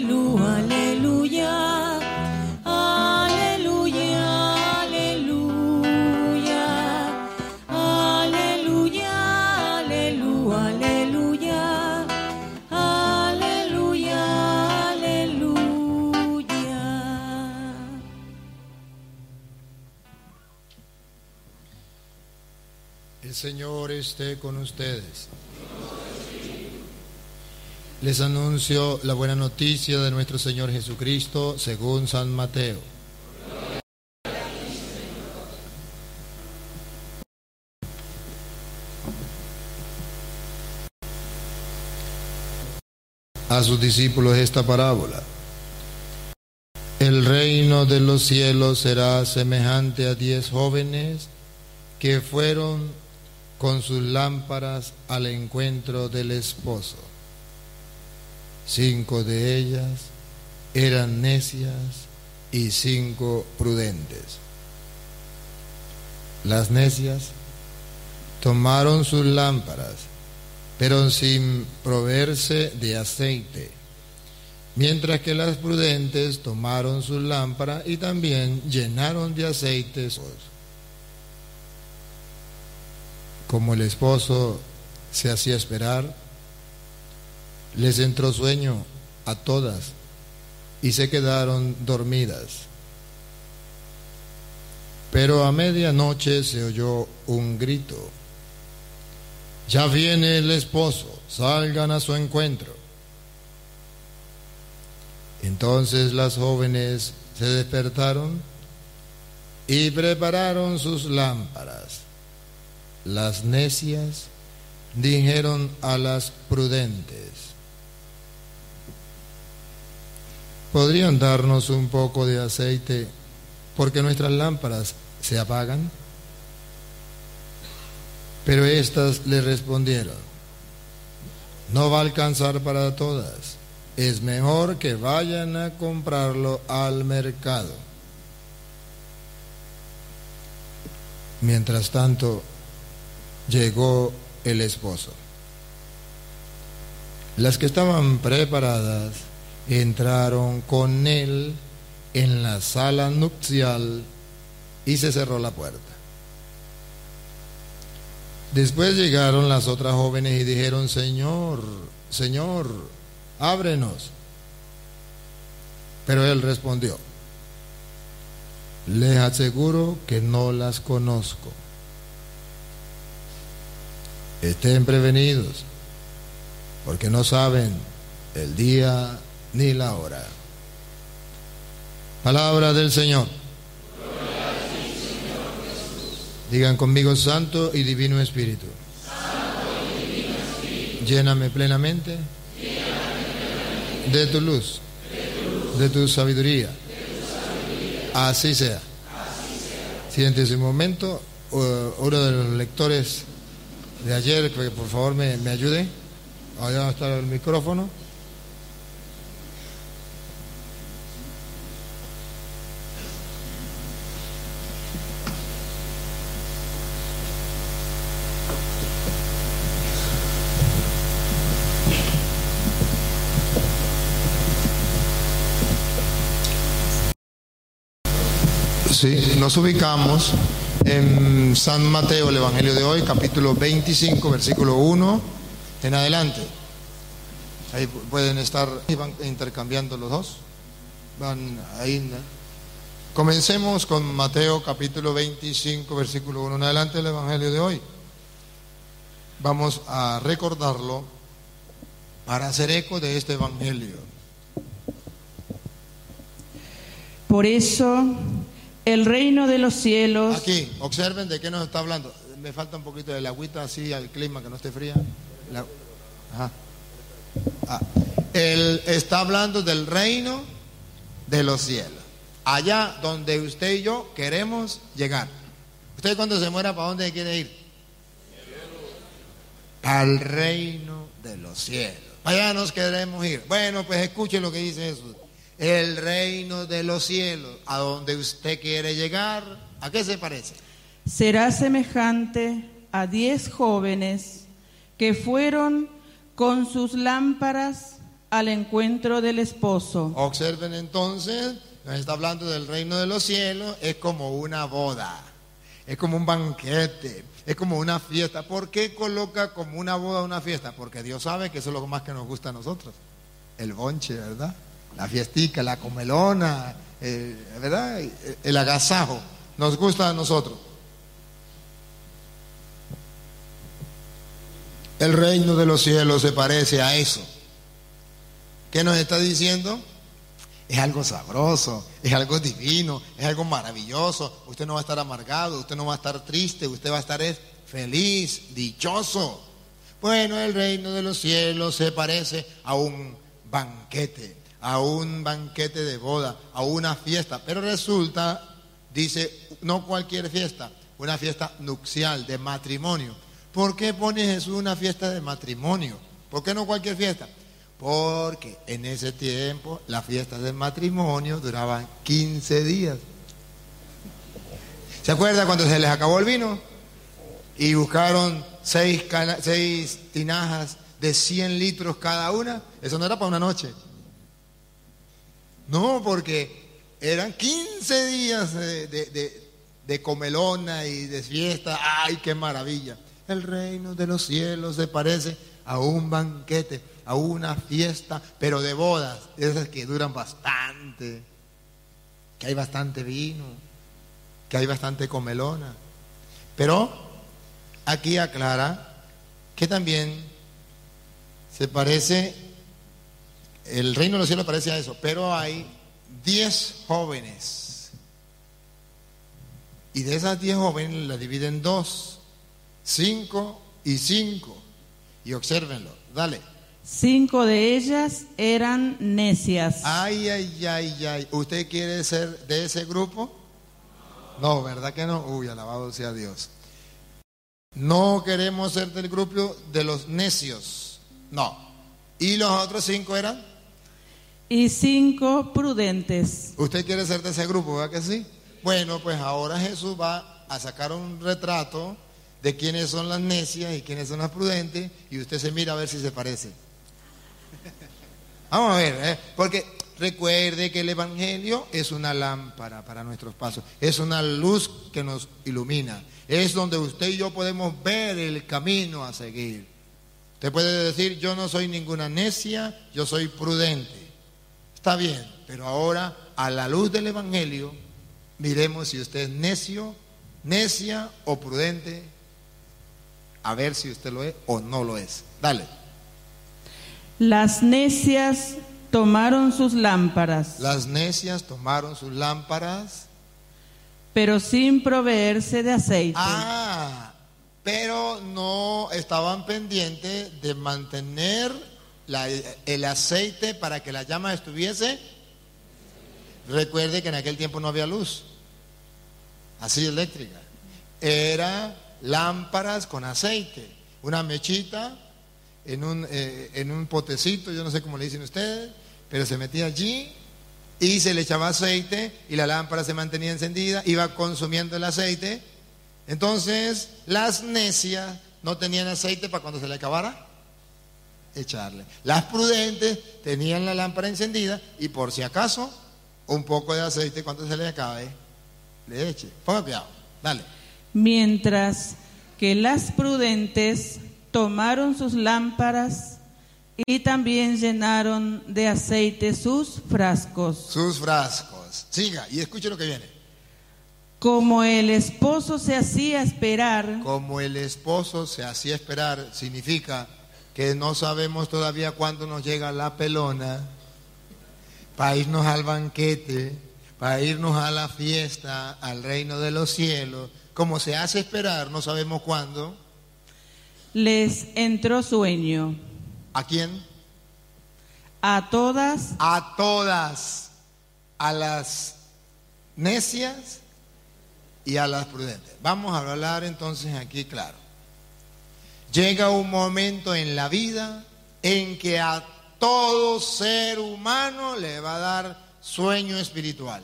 El Señor esté con ustedes. Les anuncio la buena noticia de nuestro Señor Jesucristo según San Mateo. A sus discípulos esta parábola. El reino de los cielos será semejante a 10 jóvenes que fueron con sus lámparas al encuentro del esposo. 5 de ellas eran necias y 5 prudentes. Las necias tomaron sus lámparas, pero sin proveerse de aceite, mientras que las prudentes tomaron sus lámparas y también llenaron de aceite. Como el esposo se hacía esperar, les entró sueño a todas y se quedaron dormidas. Pero a medianoche se oyó un grito: ya viene el esposo, salgan a su encuentro. Entonces las jóvenes se despertaron y prepararon sus lámparas. Las necias dijeron a las prudentes: ¿podrían darnos un poco de aceite porque nuestras lámparas se apagan? Pero éstas le respondieron: no va a alcanzar para todas, es mejor que vayan a comprarlo al mercado. Mientras tanto, llegó el esposo. Las que estaban preparadas entraron con él en la sala nupcial y se cerró la puerta. Después llegaron las otras jóvenes y dijeron: Señor, Señor, ábrenos. Pero él respondió: les aseguro que no las conozco. Estén prevenidos, porque no saben el día ni la hora. Palabra del Señor. Gloria a ti, Señor Jesús. Digan conmigo: Santo y Divino Espíritu. Santo y Divino Espíritu. Lléname plenamente de tu luz, de tu sabiduría. Así sea. Siéntese un momento. Uno de los lectores de ayer, que por favor me ayude. Allá está el micrófono. Sí, nos ubicamos en San Mateo, el Evangelio de hoy, capítulo 25, versículo 1 en adelante. Ahí pueden estar, y van intercambiando los dos. Van ahí, ¿no? Comencemos con Mateo, capítulo 25, versículo 1 en adelante, el Evangelio de hoy. Vamos a recordarlo para hacer eco de este Evangelio. Por eso, el reino de los cielos... Aquí, observen de qué nos está hablando. Me falta un poquito de la agüita así al clima, que no esté fría. Ajá. Él está hablando del reino de los cielos. Allá donde usted y yo queremos llegar. ¿Usted cuando se muera, para dónde quiere ir? Al reino de los cielos. Allá nos queremos ir. Bueno, pues escuche lo que dice Jesús. El reino de los cielos, a donde usted quiere llegar, ¿a qué se parece? será semejante a 10 jóvenes que fueron con sus lámparas al encuentro del esposo. Observen entonces, nos está hablando del reino de los cielos, es como una boda, es como un banquete, es como una fiesta. ¿Por qué coloca como una boda una fiesta? Porque Dios sabe que eso es lo más que nos gusta a nosotros, el bonche, ¿verdad? La fiestica, la comelona, ¿verdad? El agasajo, nos gusta a nosotros. El reino de los cielos se parece a eso. ¿Qué nos está diciendo? Es algo sabroso, es algo divino, es algo maravilloso. Usted no va a estar amargado, usted no va a estar triste, usted va a estar feliz, dichoso. Bueno, el reino de los cielos se parece a un banquete de boda, a una fiesta. Pero resulta, dice, no cualquier fiesta, una fiesta nupcial, de matrimonio. ¿Por qué pone Jesús una fiesta de matrimonio? ¿Por qué no cualquier fiesta? Porque en ese tiempo las fiestas de matrimonio duraban 15 días. ¿Se acuerda cuando se les acabó el vino? Y buscaron 6 tinajas de 100 litros cada una. Eso no era para una noche. No, porque eran 15 días de comelona y de fiesta. ¡Ay, qué maravilla! El reino de los cielos se parece a un banquete, a una fiesta, pero de bodas, esas que duran bastante, que hay bastante vino, que hay bastante comelona. Pero aquí aclara que también se parece, el reino de los cielos parece a eso, pero hay 10 jóvenes, y de esas 10 jóvenes las dividen en 2, 5 y 5. Y obsérvenlo, dale. 5 de ellas eran necias. Ay, ay, ay, ay. ¿Usted quiere ser de ese grupo? No, ¿verdad que no? Uy, alabado sea Dios. No queremos ser del grupo de los necios. No. ¿Y los otros 5 eran? Y 5 prudentes. ¿Usted quiere ser de ese grupo, verdad que sí? Bueno, pues ahora Jesús va a sacar un retrato de quiénes son las necias y quiénes son las prudentes, y usted se mira a ver si se parece. Vamos a ver, porque recuerde que el Evangelio es una lámpara para nuestros pasos, es una luz que nos ilumina, es donde usted y yo podemos ver el camino a seguir. Usted puede decir, yo no soy ninguna necia, yo soy prudente. Está bien, pero ahora a la luz del Evangelio, miremos si usted es necio, necia o prudente, a ver si usted lo es o no lo es. Dale. Las necias tomaron sus lámparas. Las necias tomaron sus lámparas, pero sin proveerse de aceite. Pero no estaban pendientes de mantener el aceite para que la llama estuviese. Recuerde que en aquel tiempo no había luz así eléctrica. Era lámparas con aceite, una mechita en un potecito, yo no sé cómo le dicen ustedes, pero se metía allí y se le echaba aceite y la lámpara se mantenía encendida, iba consumiendo el aceite. Entonces las necias no tenían aceite para cuando se le acabara echarle. Las prudentes tenían la lámpara encendida y por si acaso un poco de aceite cuando se le acabe le eche. Ponga cuidado, dale. Mientras que las prudentes tomaron sus lámparas y también llenaron de aceite sus frascos. Sus frascos. Siga y escuche lo que viene. Como el esposo se hacía esperar. Como el esposo se hacía esperar, significa que no sabemos todavía cuándo nos llega la pelona para irnos al banquete, para irnos a la fiesta, al reino de los cielos. Como se hace esperar, no sabemos cuándo. Les entró sueño. ¿A quién? A todas. A todas. A las necias y a las prudentes. Vamos a hablar entonces aquí claro. Llega un momento en la vida en que a todo ser humano le va a dar sueño espiritual,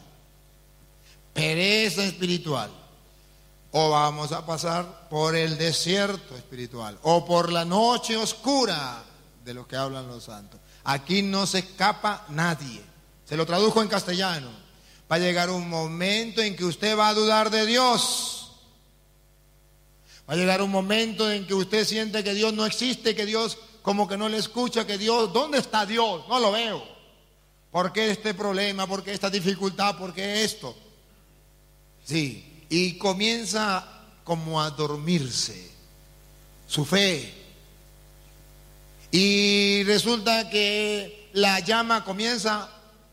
pereza espiritual. O vamos a pasar por el desierto espiritual, o por la noche oscura de lo que hablan los santos. Aquí no se escapa nadie. Se lo tradujo en castellano. Va a llegar un momento en que usted va a dudar de Dios. Va a llegar un momento en que usted siente que Dios no existe, que Dios como que no le escucha, que Dios, ¿dónde está Dios? No lo veo. ¿Por qué este problema? ¿Por qué esta dificultad? ¿Por qué esto? Sí, y comienza como a dormirse su fe. Y resulta que la llama comienza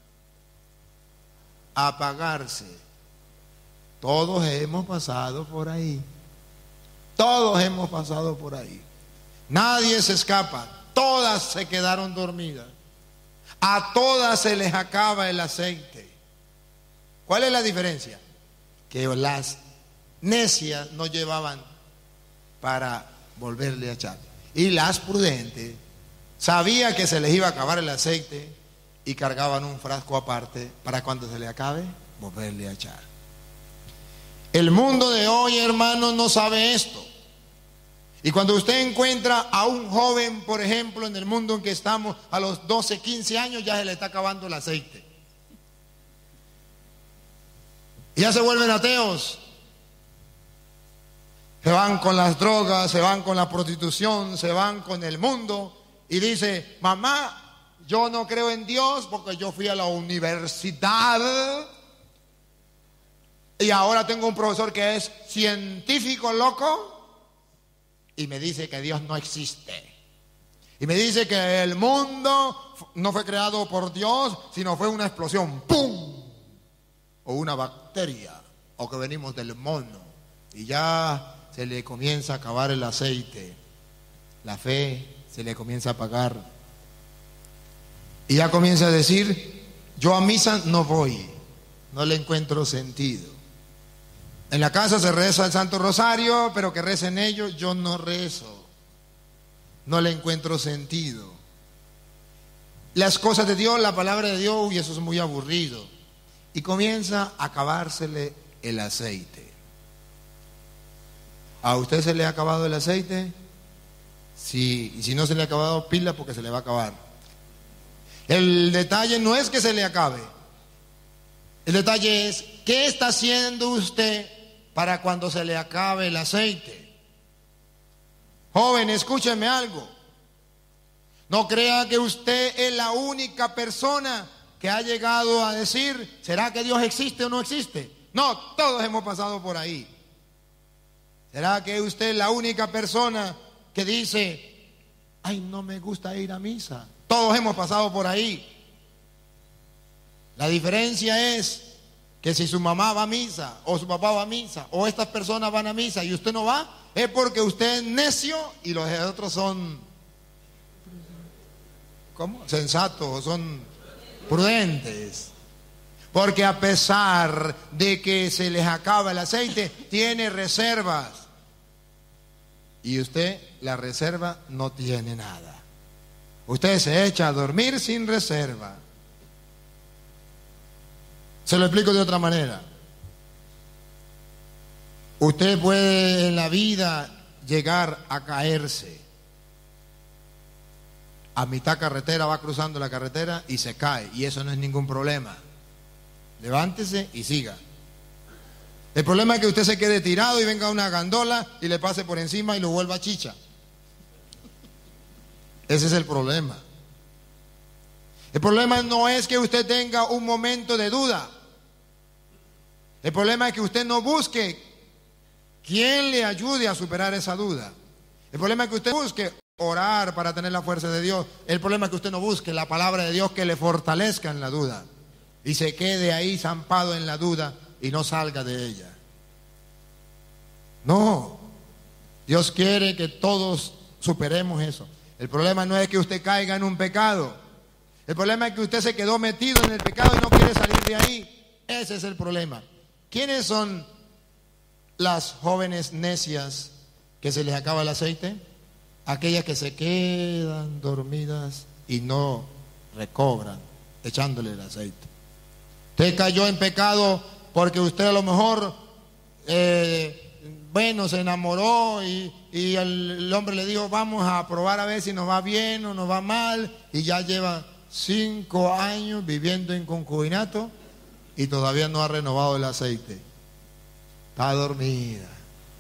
a apagarse. Todos hemos pasado por ahí. Todos hemos pasado por ahí. Nadie se escapa. Todas se quedaron dormidas. A todas se les acaba el aceite. ¿Cuál es la diferencia? Que las necias no llevaban para volverle a echar. Y las prudentes sabían que se les iba a acabar el aceite y cargaban un frasco aparte para cuando se le acabe, volverle a echar. El mundo de hoy, hermanos, no sabe esto. Y cuando usted encuentra a un joven, por ejemplo, en el mundo en que estamos, a los 12, 15 años ya se le está acabando el aceite. Y ya se vuelven ateos. Se van con las drogas, se van con la prostitución, se van con el mundo. Y dice, mamá, yo no creo en Dios porque yo fui a la universidad. Y ahora tengo un profesor que es científico loco. Y me dice que Dios no existe. Y me dice que el mundo no fue creado por Dios, sino fue una explosión. ¡Pum! O una bacteria. O que venimos del mono. Y ya se le comienza a acabar el aceite. La fe se le comienza a apagar. Y ya comienza a decir, yo a misa no voy. No le encuentro sentido. En la casa se reza el Santo Rosario, pero que recen ellos, yo no rezo. No le encuentro sentido. Las cosas de Dios, la palabra de Dios, y eso es muy aburrido. Y comienza a acabársele el aceite. ¿A usted se le ha acabado el aceite? Sí, y si no se le ha acabado, pila porque se le va a acabar. El detalle no es que se le acabe. El detalle es, ¿qué está haciendo usted para cuando se le acabe el aceite? Joven, escúcheme algo. No crea que usted es la única persona que ha llegado a decir, ¿será que Dios existe o no existe? No, todos hemos pasado por ahí. ¿Será que usted es la única persona que dice, ay, no me gusta ir a misa? Todos hemos pasado por ahí. La diferencia es que si su mamá va a misa, o su papá va a misa, o estas personas van a misa y usted no va, es porque usted es necio y los otros son, ¿cómo? Sensatos, son prudentes. Porque a pesar de que se les acaba el aceite, tiene reservas. Y usted, la reserva, no tiene nada. Usted se echa a dormir sin reserva. Se lo explico de otra manera. Usted puede en la vida llegar a caerse. A mitad carretera va cruzando la carretera y se cae. Y eso no es ningún problema. Levántese y siga. El problema es que usted se quede tirado y venga una gandola y le pase por encima y lo vuelva chicha. Ese es el problema. El problema no es que usted tenga un momento de duda. El problema es que usted no busque quien le ayude a superar esa duda. El problema es que usted busque orar para tener la fuerza de Dios. El problema es que usted no busque la palabra de Dios que le fortalezca en la duda. Y se quede ahí zampado en la duda y no salga de ella. No. Dios quiere que todos superemos eso. El problema no es que usted caiga en un pecado. El problema es que usted se quedó metido en el pecado y no quiere salir de ahí. Ese es el problema. ¿Quiénes son las jóvenes necias que se les acaba el aceite? Aquellas que se quedan dormidas y no recobran echándole el aceite. Usted cayó en pecado porque usted a lo mejor bueno, se enamoró y el hombre le dijo, vamos a probar a ver si nos va bien o nos va mal, y ya lleva 5 años viviendo en concubinato y todavía no ha renovado el aceite. Está dormida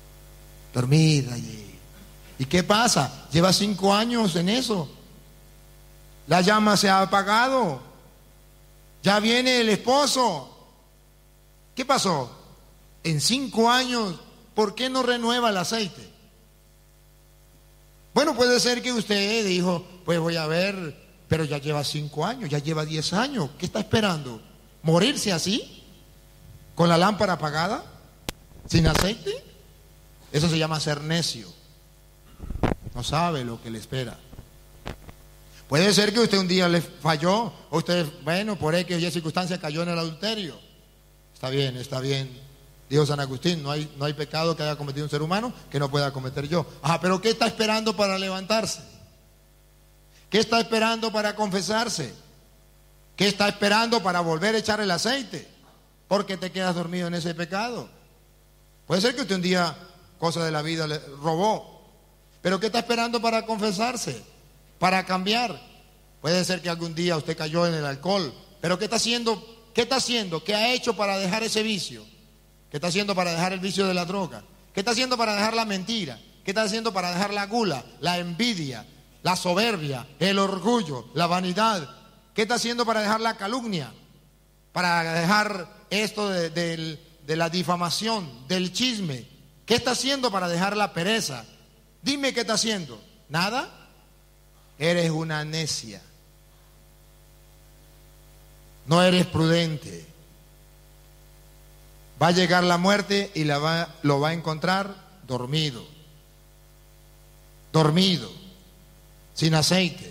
allí. ¿Y qué pasa? Lleva 5 años en eso. La llama se ha apagado. Ya viene el esposo. ¿Qué pasó? En 5 años, ¿por qué no renueva el aceite? Bueno, puede ser que usted dijo, pues voy a ver, pero ya lleva 5 años, ya lleva 10 años. ¿Qué está esperando? ¿Morirse así? ¿Con la lámpara apagada? ¿Sin aceite? Eso se llama ser necio. No sabe lo que le espera. Puede ser que usted un día le falló, o usted, bueno, por X o Y circunstancia cayó en el adulterio. Está bien. Dijo San Agustín, no hay pecado que haya cometido un ser humano que no pueda cometer yo. Pero ¿qué está esperando para levantarse? ¿Qué está esperando para confesarse? ¿Qué está esperando para volver a echar el aceite? Porque te quedas dormido en ese pecado. Puede ser que usted un día, cosa de la vida, le robó. Pero ¿qué está esperando para confesarse? Para cambiar. Puede ser que algún día usted cayó en el alcohol. Pero ¿qué está haciendo? ¿Qué ha hecho para dejar ese vicio? ¿Qué está haciendo para dejar el vicio de la droga? ¿Qué está haciendo para dejar la mentira? ¿Qué está haciendo para dejar la gula, la envidia, la soberbia, el orgullo, la vanidad? ¿Qué está haciendo para dejar la calumnia? Para dejar esto de la difamación, del chisme. ¿Qué está haciendo para dejar la pereza? Dime qué está haciendo. ¿Nada? Eres una necia. No eres prudente. Va a llegar la muerte y lo va a encontrar dormido, sin aceite.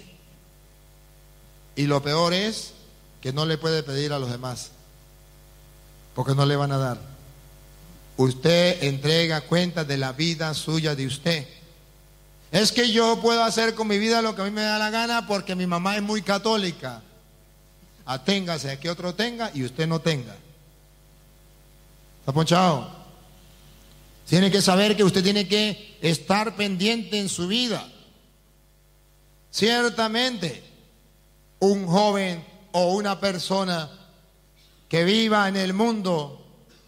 Y lo peor es que no le puede pedir a los demás, porque no le van a dar. Usted entrega cuenta de la vida suya de usted. Es que yo puedo hacer con mi vida lo que a mí me da la gana porque mi mamá es muy católica. Aténgase a que otro tenga y usted no tenga. ¿Está ponchado? Tiene que saber que usted tiene que estar pendiente en su vida. Ciertamente, un joven o una persona que viva en el mundo,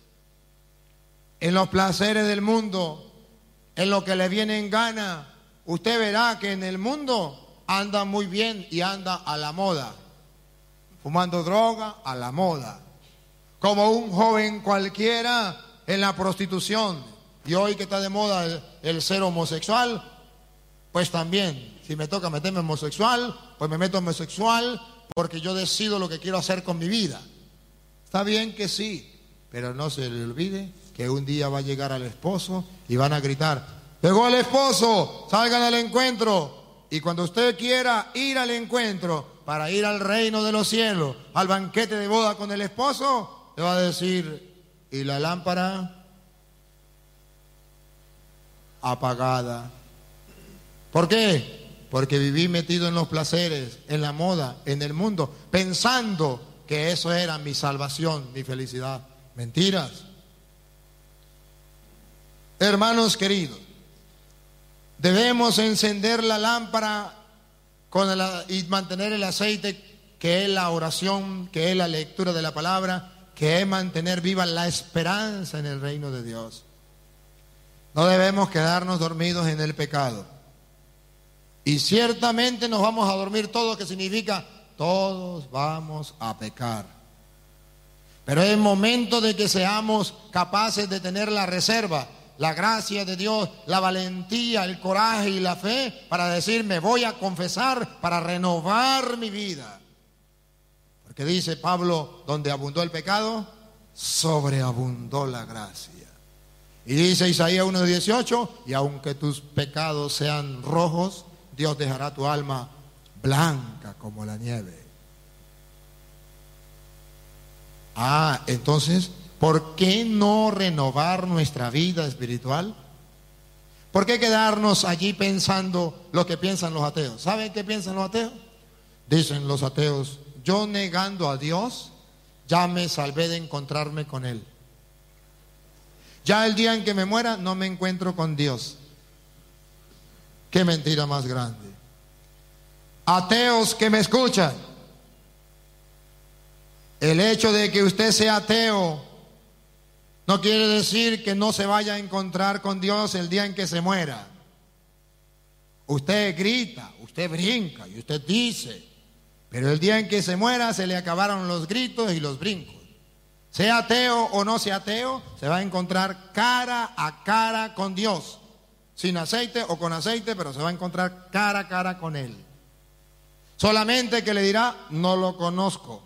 en los placeres del mundo, en lo que le viene en gana, usted verá que en el mundo anda muy bien y anda a la moda, fumando droga a la moda. Como un joven cualquiera en la prostitución. Y hoy que está de moda el ser homosexual, pues también, si me toca meterme homosexual, pues me meto homosexual porque yo decido lo que quiero hacer con mi vida. Está bien que sí, pero no se le olvide que un día va a llegar al esposo y van a gritar, llegó el esposo, salgan al encuentro. Y cuando usted quiera ir al encuentro para ir al reino de los cielos, al banquete de boda con el esposo, le va a decir, ¿y la lámpara? Apagada. ¿Por qué? Porque viví metido en los placeres, en la moda, en el mundo, pensando que eso era mi salvación, mi felicidad. Mentiras. Hermanos queridos, debemos encender la lámpara y mantener el aceite, que es la oración, que es la lectura de la palabra, que es mantener viva la esperanza en el reino de Dios. No debemos quedarnos dormidos en el pecado. Y ciertamente nos vamos a dormir todos, que significa todos vamos a pecar. Pero es momento de que seamos capaces de tener la reserva, la gracia de Dios, la valentía, el coraje y la fe para decir, me voy a confesar para renovar mi vida. Porque dice Pablo, donde abundó el pecado, sobreabundó la gracia. Y dice Isaías 1:18, y aunque tus pecados sean rojos, Dios dejará tu alma blanca como la nieve. Entonces, ¿por qué no renovar nuestra vida espiritual? ¿Por qué quedarnos allí pensando lo que piensan los ateos? ¿Saben qué piensan los ateos? Dicen los ateos, yo negando a Dios, ya me salvé de encontrarme con Él. ya el día en que me muera no me encuentro con Dios. Qué mentira más grande. Ateos que me escuchan, el hecho de que usted sea ateo no quiere decir que no se vaya a encontrar con Dios el día en que se muera. Usted grita, usted brinca y usted dice, pero el día en que se muera se le acabaron los gritos y los brincos. Sea ateo o no sea ateo, se va a encontrar cara a cara con Dios. Sin aceite o con aceite, pero se va a encontrar cara a cara con Él. Solamente que le dirá, no lo conozco.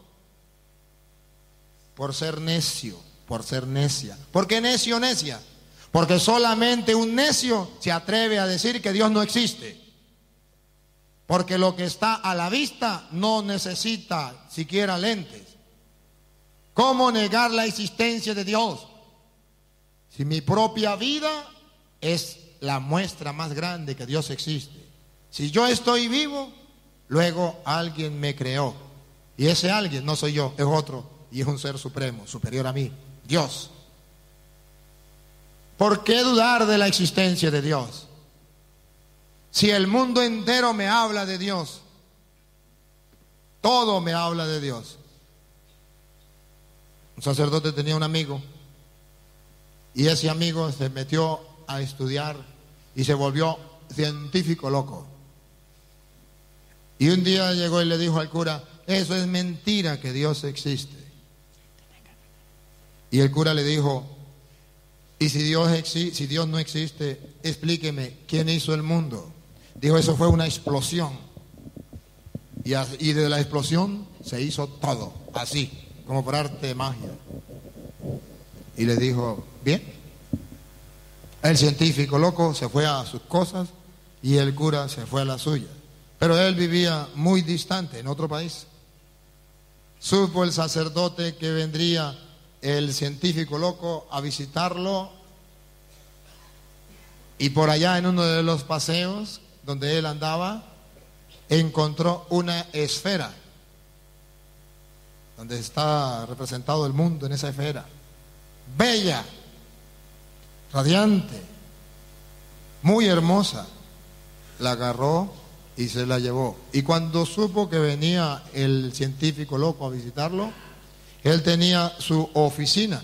Por ser necio, por ser necia. ¿Por qué necio o necia? Porque solamente un necio se atreve a decir que Dios no existe. Porque lo que está a la vista no necesita siquiera lentes. ¿Cómo negar la existencia de Dios? Si mi propia vida es la muestra más grande que Dios existe. Si yo estoy vivo, luego alguien me creó. Y ese alguien no soy yo, es otro. Y es un ser supremo, superior a mí, Dios. ¿Por qué dudar de la existencia de Dios? Si el mundo entero me habla de Dios, todo me habla de Dios. Un sacerdote tenía un amigo y ese amigo se metió a estudiar y se volvió científico loco. Y un día llegó y le dijo al cura, eso es mentira que Dios existe. Y el cura le dijo, y si Dios no existe, explíqueme, ¿quién hizo el mundo? Dijo, eso fue una explosión. Y de la explosión se hizo todo, así, como por arte de magia. Y le dijo, bien. El científico loco se fue a sus cosas y el cura se fue a las suyas. Pero él vivía muy distante, en otro país. Supo el sacerdote que vendría el científico loco a visitarlo, y por allá en uno de los paseos donde él andaba encontró una esfera donde está representado el mundo en esa esfera, bella, radiante, muy hermosa. La agarró y se la llevó. Y cuando supo que venía el científico loco a visitarlo, él tenía su oficina.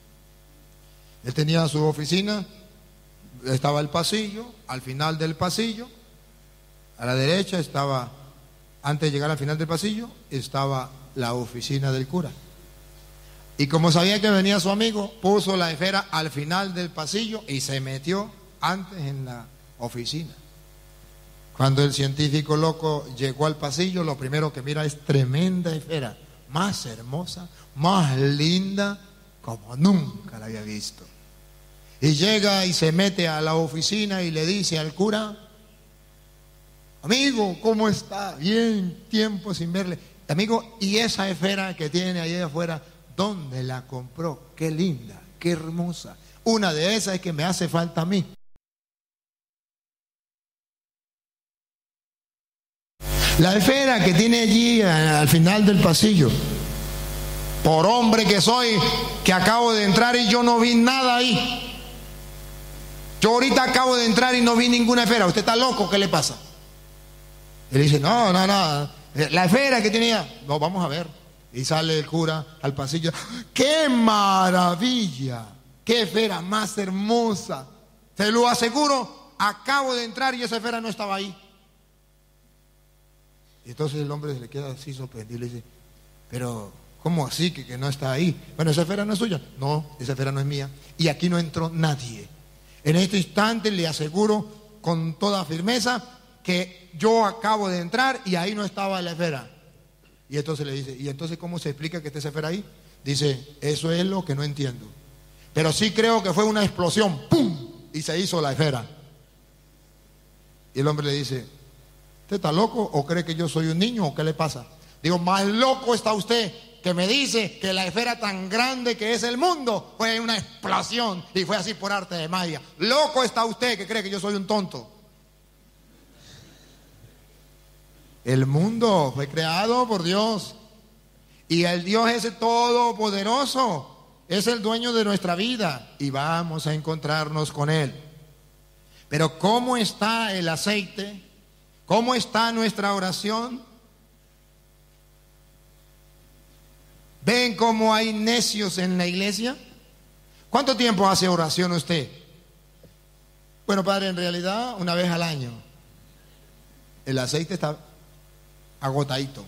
Estaba el pasillo, al final del pasillo, a la derecha estaba, antes de llegar al final del pasillo, estaba la oficina del cura. Y como sabía que venía su amigo, puso la esfera al final del pasillo y se metió antes en la oficina. Cuando el científico loco llegó al pasillo, lo primero que mira es tremenda esfera, más hermosa, más linda, como nunca la había visto. Y llega y se mete a la oficina y le dice al cura, amigo, ¿cómo está? Bien, tiempo sin verle. Amigo, ¿y esa esfera que tiene ahí afuera, dónde la compró? Qué linda, qué hermosa. Una de esas es que me hace falta a mí. La esfera que tiene allí al final del pasillo, por hombre que soy, que acabo de entrar y yo no vi nada ahí. Yo ahorita acabo de entrar y no vi ninguna esfera. ¿Usted está loco? ¿Qué le pasa? Él dice, no, la esfera que tenía. No, vamos a ver. Y sale el cura al pasillo. ¡Qué maravilla! ¡Qué esfera más hermosa! Se lo aseguro, acabo de entrar y esa esfera no estaba ahí. Y entonces el hombre se le queda así sorprendido y le dice, pero ¿cómo así que no está ahí? Bueno, esa esfera no es suya. No, esa esfera no es mía. Y aquí no entró nadie. En este instante le aseguro con toda firmeza que yo acabo de entrar y ahí no estaba la esfera. Y entonces le dice, ¿y entonces cómo se explica que esté esa esfera ahí? Dice, eso es lo que no entiendo. Pero sí creo que fue una explosión, ¡pum! Y se hizo la esfera. Y el hombre le dice, ¿usted está loco o cree que yo soy un niño o qué le pasa? Digo, más loco está usted que me dice que la esfera tan grande que es el mundo fue una explosión y fue así por arte de magia. Loco está usted que cree que yo soy un tonto. El mundo fue creado por Dios y el Dios ese todopoderoso es el dueño de nuestra vida y vamos a encontrarnos con Él. Pero ¿cómo está el aceite? ¿Cómo está nuestra oración? ¿Ven cómo hay necios en la iglesia? ¿Cuánto tiempo hace oración usted? Bueno, padre, en realidad una vez al año. El aceite está agotadito.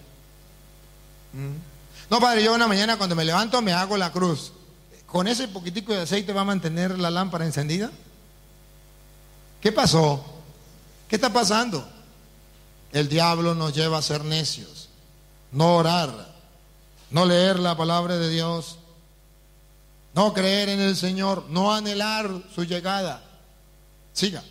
No, padre, yo una mañana cuando me levanto me hago la cruz. ¿Con ese poquitico de aceite va a mantener la lámpara encendida? ¿Qué pasó? ¿Qué está pasando? El diablo nos lleva a ser necios, no orar, no leer la palabra de Dios, no creer en el Señor, no anhelar su llegada. Siga.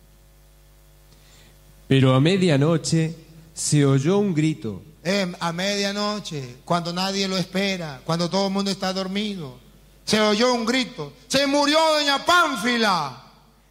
Pero a medianoche se oyó un grito. A medianoche, cuando nadie lo espera, cuando todo el mundo está dormido, se oyó un grito. ¡Se murió doña Pánfila!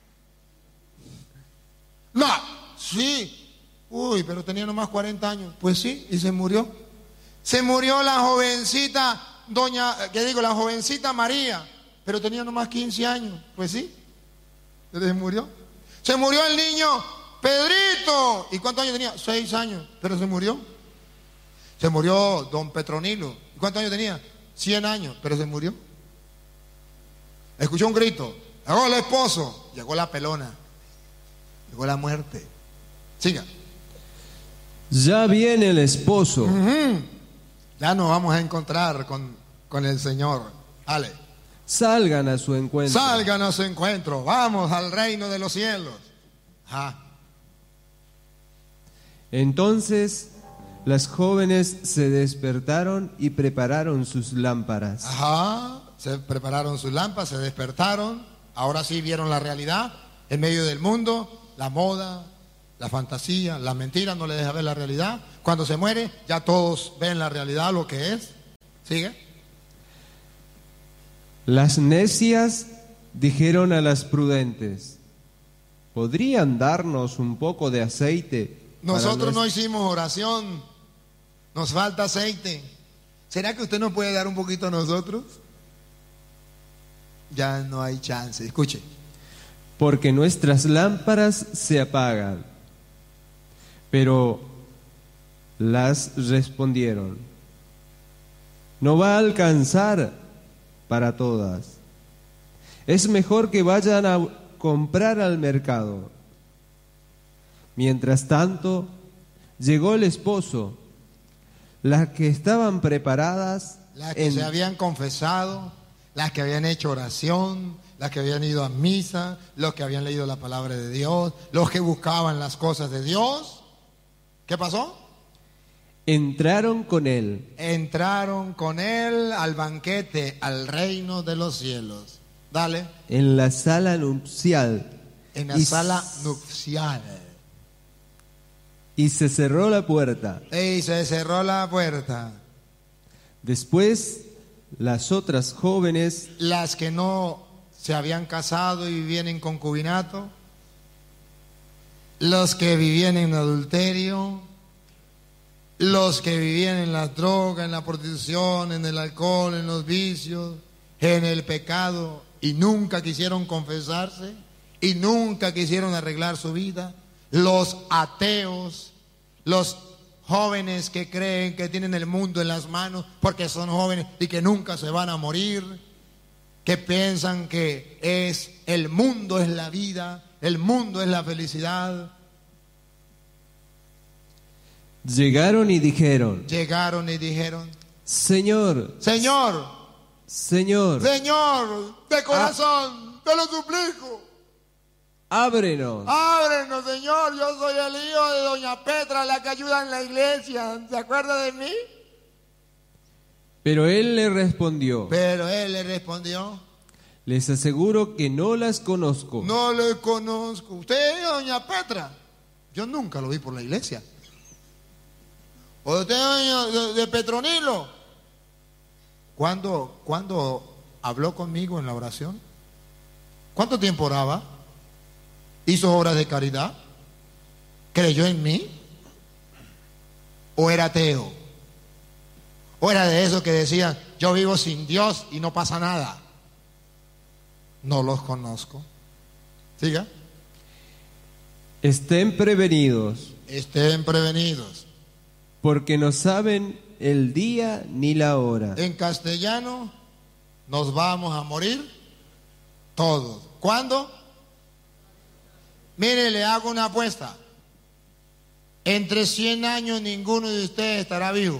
No, sí. Uy, pero tenía nomás 40 años. Pues sí, y se murió. Se murió la jovencita la jovencita María, pero tenía nomás 15 años. Pues sí, se murió. Se murió el niño Pedrito. ¿Y cuántos años tenía? 6 años, pero se murió. Se murió don Petronilo. ¿Y cuántos años tenía? 100 años, pero se murió. Escuchó un grito. Llegó el esposo. Llegó la pelona. Llegó la muerte. Siga. Ya viene el esposo. Ya nos vamos a encontrar con el Señor. Dale. Salgan a su encuentro. Salgan a su encuentro. Vamos al reino de los cielos. Ajá. Entonces las jóvenes se despertaron y prepararon sus lámparas. Ajá. Se prepararon sus lámparas, se despertaron. Ahora sí vieron la realidad. En medio del mundo, la moda, la fantasía, la mentira no le deja ver la realidad. Cuando se muere, ya todos ven la realidad, lo que es. ¿Sigue? Las necias dijeron a las prudentes: ¿podrían darnos un poco de aceite? Nosotros no hicimos oración, nos falta aceite. ¿Será que usted nos puede dar un poquito a nosotros? Ya no hay chance. Escuche. Porque nuestras lámparas se apagan. Pero las respondieron: no va a alcanzar para todas. Es mejor que vayan a comprar al mercado. Mientras tanto, llegó el esposo. Las que estaban preparadas, las que se habían confesado, las que habían hecho oración, las que habían ido a misa, los que habían leído la palabra de Dios, los que buscaban las cosas de Dios. ¿Qué pasó? entraron con él. Entraron con él al banquete, al reino de los cielos. Dale. En la sala nupcial. En la sala nupcial. Y se cerró la puerta. Y se cerró la puerta. Después, las otras jóvenes, las que no se habían casado y vivían en concubinato, los que vivían en adulterio, los que vivían en la droga, en la prostitución, en el alcohol, en los vicios, en el pecado, y nunca quisieron confesarse, y nunca quisieron arreglar su vida, los ateos, los jóvenes que creen que tienen el mundo en las manos porque son jóvenes y que nunca se van a morir, que piensan que el mundo es la vida, el mundo es la felicidad. llegaron y dijeron, Señor, Señor, Señor, de corazón, te lo suplico. Ábrenos, Señor, yo soy el hijo de doña Petra, la que ayuda en la iglesia, ¿se acuerda de mí? Pero él le respondió, les aseguro que no las conozco. No le conozco. ¿Usted es doña Petra? Yo nunca lo vi por la iglesia. ¿O usted es de Petronilo? ¿Cuándo habló conmigo en la oración? ¿Cuánto tiempo oraba? ¿Hizo obras de caridad? ¿Creyó en mí? ¿O era ateo? ¿O era de esos que decían, yo vivo sin Dios y no pasa nada? No los conozco. Siga. Estén prevenidos, Estén prevenidos. porque no saben el día ni la hora. En castellano, nos vamos a morir todos. ¿Cuándo? Mire, le hago una apuesta. Entre 100 años ninguno de ustedes estará vivo.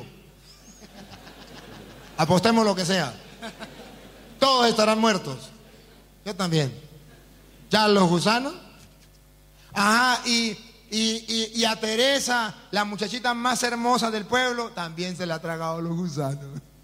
Apostemos lo que sea. Todos estarán muertos. Yo también. ¿Ya los gusanos? Ajá, y a Teresa, la muchachita más hermosa del pueblo, también se le ha tragado los gusanos.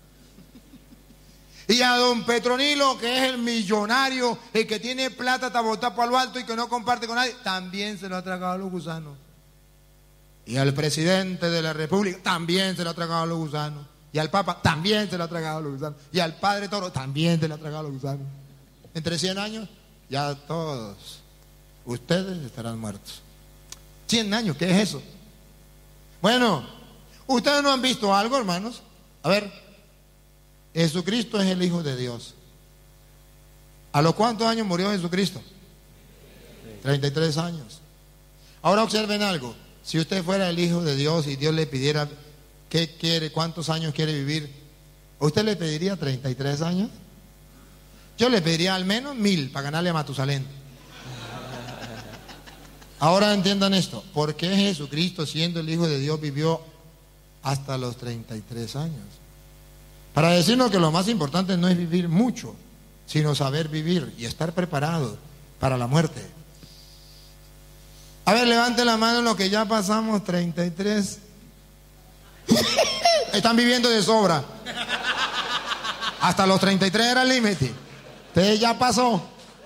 Y a don Petronilo, que es el millonario, el que tiene plata hasta botar por lo alto y que no comparte con nadie, también se lo ha tragado los gusanos. Y al presidente de la República, también se lo ha tragado los gusanos. Y al Papa, también se lo ha tragado los gusanos. Y al Padre Toro, también se lo ha tragado los gusanos. Entre 100 años, ya todos ustedes estarán muertos. 100 años, ¿qué es eso? Bueno, ustedes no han visto algo, hermanos. A ver, Jesucristo es el Hijo de Dios. ¿A los cuántos años murió Jesucristo? 33 años. Ahora observen algo. Si usted fuera el Hijo de Dios y Dios le pidiera qué quiere, cuántos años quiere vivir, ¿usted le pediría 33 años? Yo le pediría al menos 1000 para ganarle a Matusalén. Ahora entiendan esto. ¿Por qué Jesucristo, siendo el Hijo de Dios, vivió hasta los 33 años? Para decirnos que lo más importante no es vivir mucho, sino saber vivir y estar preparado para la muerte. A ver, levante la mano los que ya pasamos 33. Están viviendo de sobra. Hasta los 33 era el límite. Usted ya pasó.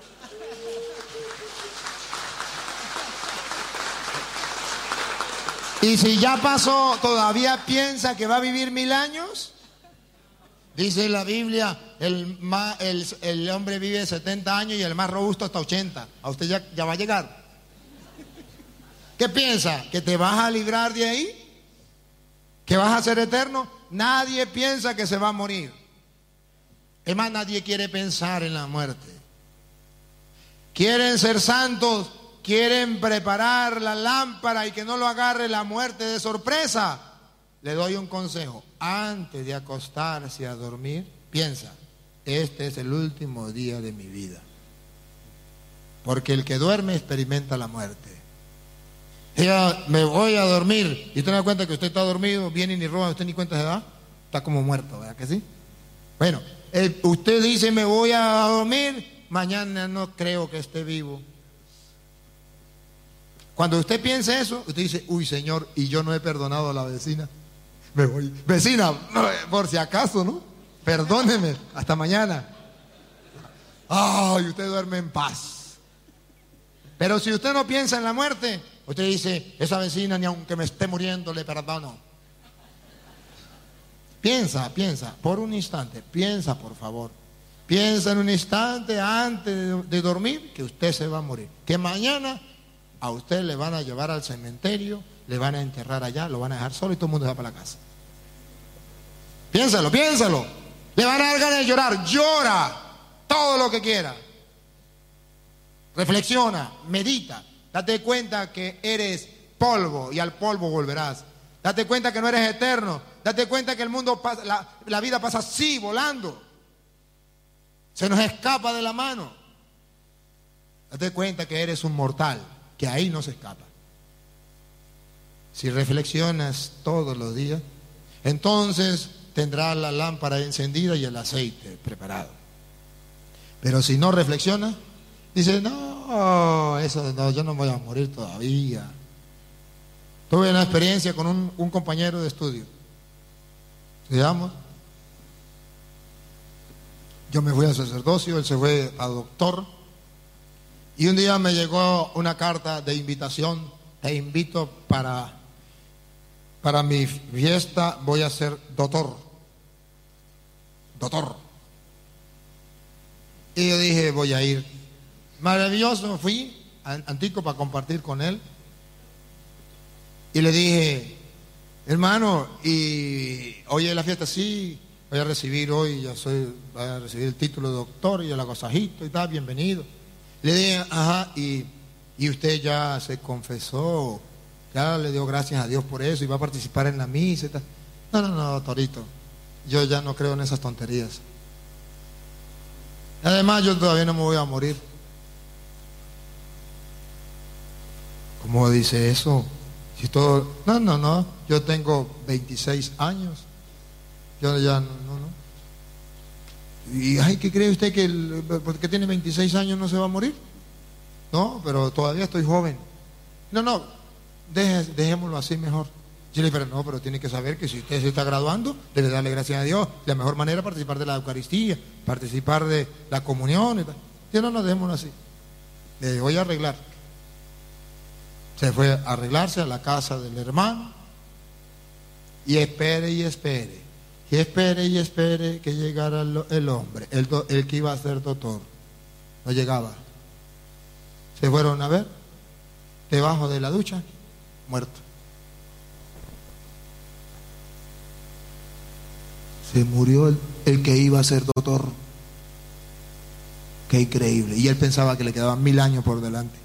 Y si ya pasó, ¿todavía piensa que va a vivir 1000 años? Dice la Biblia, el hombre vive 70 años y el más robusto hasta 80. ¿A usted ya va a llegar? ¿Qué piensa? ¿Que te vas a librar de ahí? ¿Que vas a ser eterno? Nadie piensa que se va a morir. Es más, nadie quiere pensar en la muerte. Quieren ser santos, quieren preparar la lámpara y que no lo agarre la muerte de sorpresa. Le doy un consejo. Antes de acostarse a dormir, piensa, este es el último día de mi vida. Porque el que duerme experimenta la muerte. Ya me voy a dormir y usted da cuenta que usted está dormido, viene y ni roba, usted ni cuenta se da, está como muerto, ¿verdad que sí? Bueno, usted dice me voy a dormir, mañana no creo que esté vivo. Cuando usted piensa eso, usted dice, uy Señor, y yo no he perdonado a la vecina, me voy. Vecina, por si acaso, ¿no? Perdóneme, hasta mañana. Ay, usted duerme en paz. Pero si usted no piensa en la muerte, usted dice, esa vecina ni aunque me esté muriendo le perdono. Piensa, por un instante, piensa por favor. Piensa en un instante antes de dormir que usted se va a morir. Que mañana a usted le van a llevar al cementerio, le van a enterrar allá, lo van a dejar solo y todo el mundo va para la casa. Piénsalo. Le van a dar ganas de llorar, llora todo lo que quiera. Reflexiona, medita, date cuenta que eres polvo y al polvo volverás. Date cuenta que no eres eterno, date cuenta que el mundo pasa, la vida pasa así, volando. Se nos escapa de la mano. Date cuenta que eres un mortal, que ahí no se escapa. Si reflexionas todos los días, entonces tendrás la lámpara encendida y el aceite preparado. Pero si no reflexionas, dice, no, eso no, yo no voy a morir todavía. Tuve una experiencia con un compañero de estudio. Digamos, yo me fui a sacerdocio, él se fue a doctor. Y un día me llegó una carta de invitación. Te invito para mi fiesta, voy a ser doctor. Y yo dije, voy a ir. Maravilloso, fui a Antico para compartir con él. Y le dije, Hermano, y hoy es la fiesta, sí, voy a recibir hoy, voy a recibir el título de doctor y el agasajito y tal, bienvenido. Le dije, ajá, y usted ya se confesó, ya le dio gracias a Dios por eso y va a participar en la misa y tal. No, doctorito, yo ya no creo en esas tonterías. Además, yo todavía no me voy a morir. ¿Cómo dice eso? Si todo... No, yo tengo 26 años. Yo ya no. ¿Y qué cree usted que porque tiene 26 años no se va a morir? No, pero todavía estoy joven. No, dejémoslo así mejor. Yo le dije, pero tiene que saber que si usted se está graduando, debe darle gracias a Dios. La mejor manera es participar de la Eucaristía, participar de la comunión y tal. Yo no, dejémoslo así. Le dije, voy a arreglar. Se fue a arreglarse a la casa del hermano y espere que llegara el hombre, el que iba a ser doctor. No llegaba. Se fueron a ver, debajo de la ducha, muerto. Se murió el que iba a ser doctor. Qué increíble. Y él pensaba que le quedaban 1000 años por delante.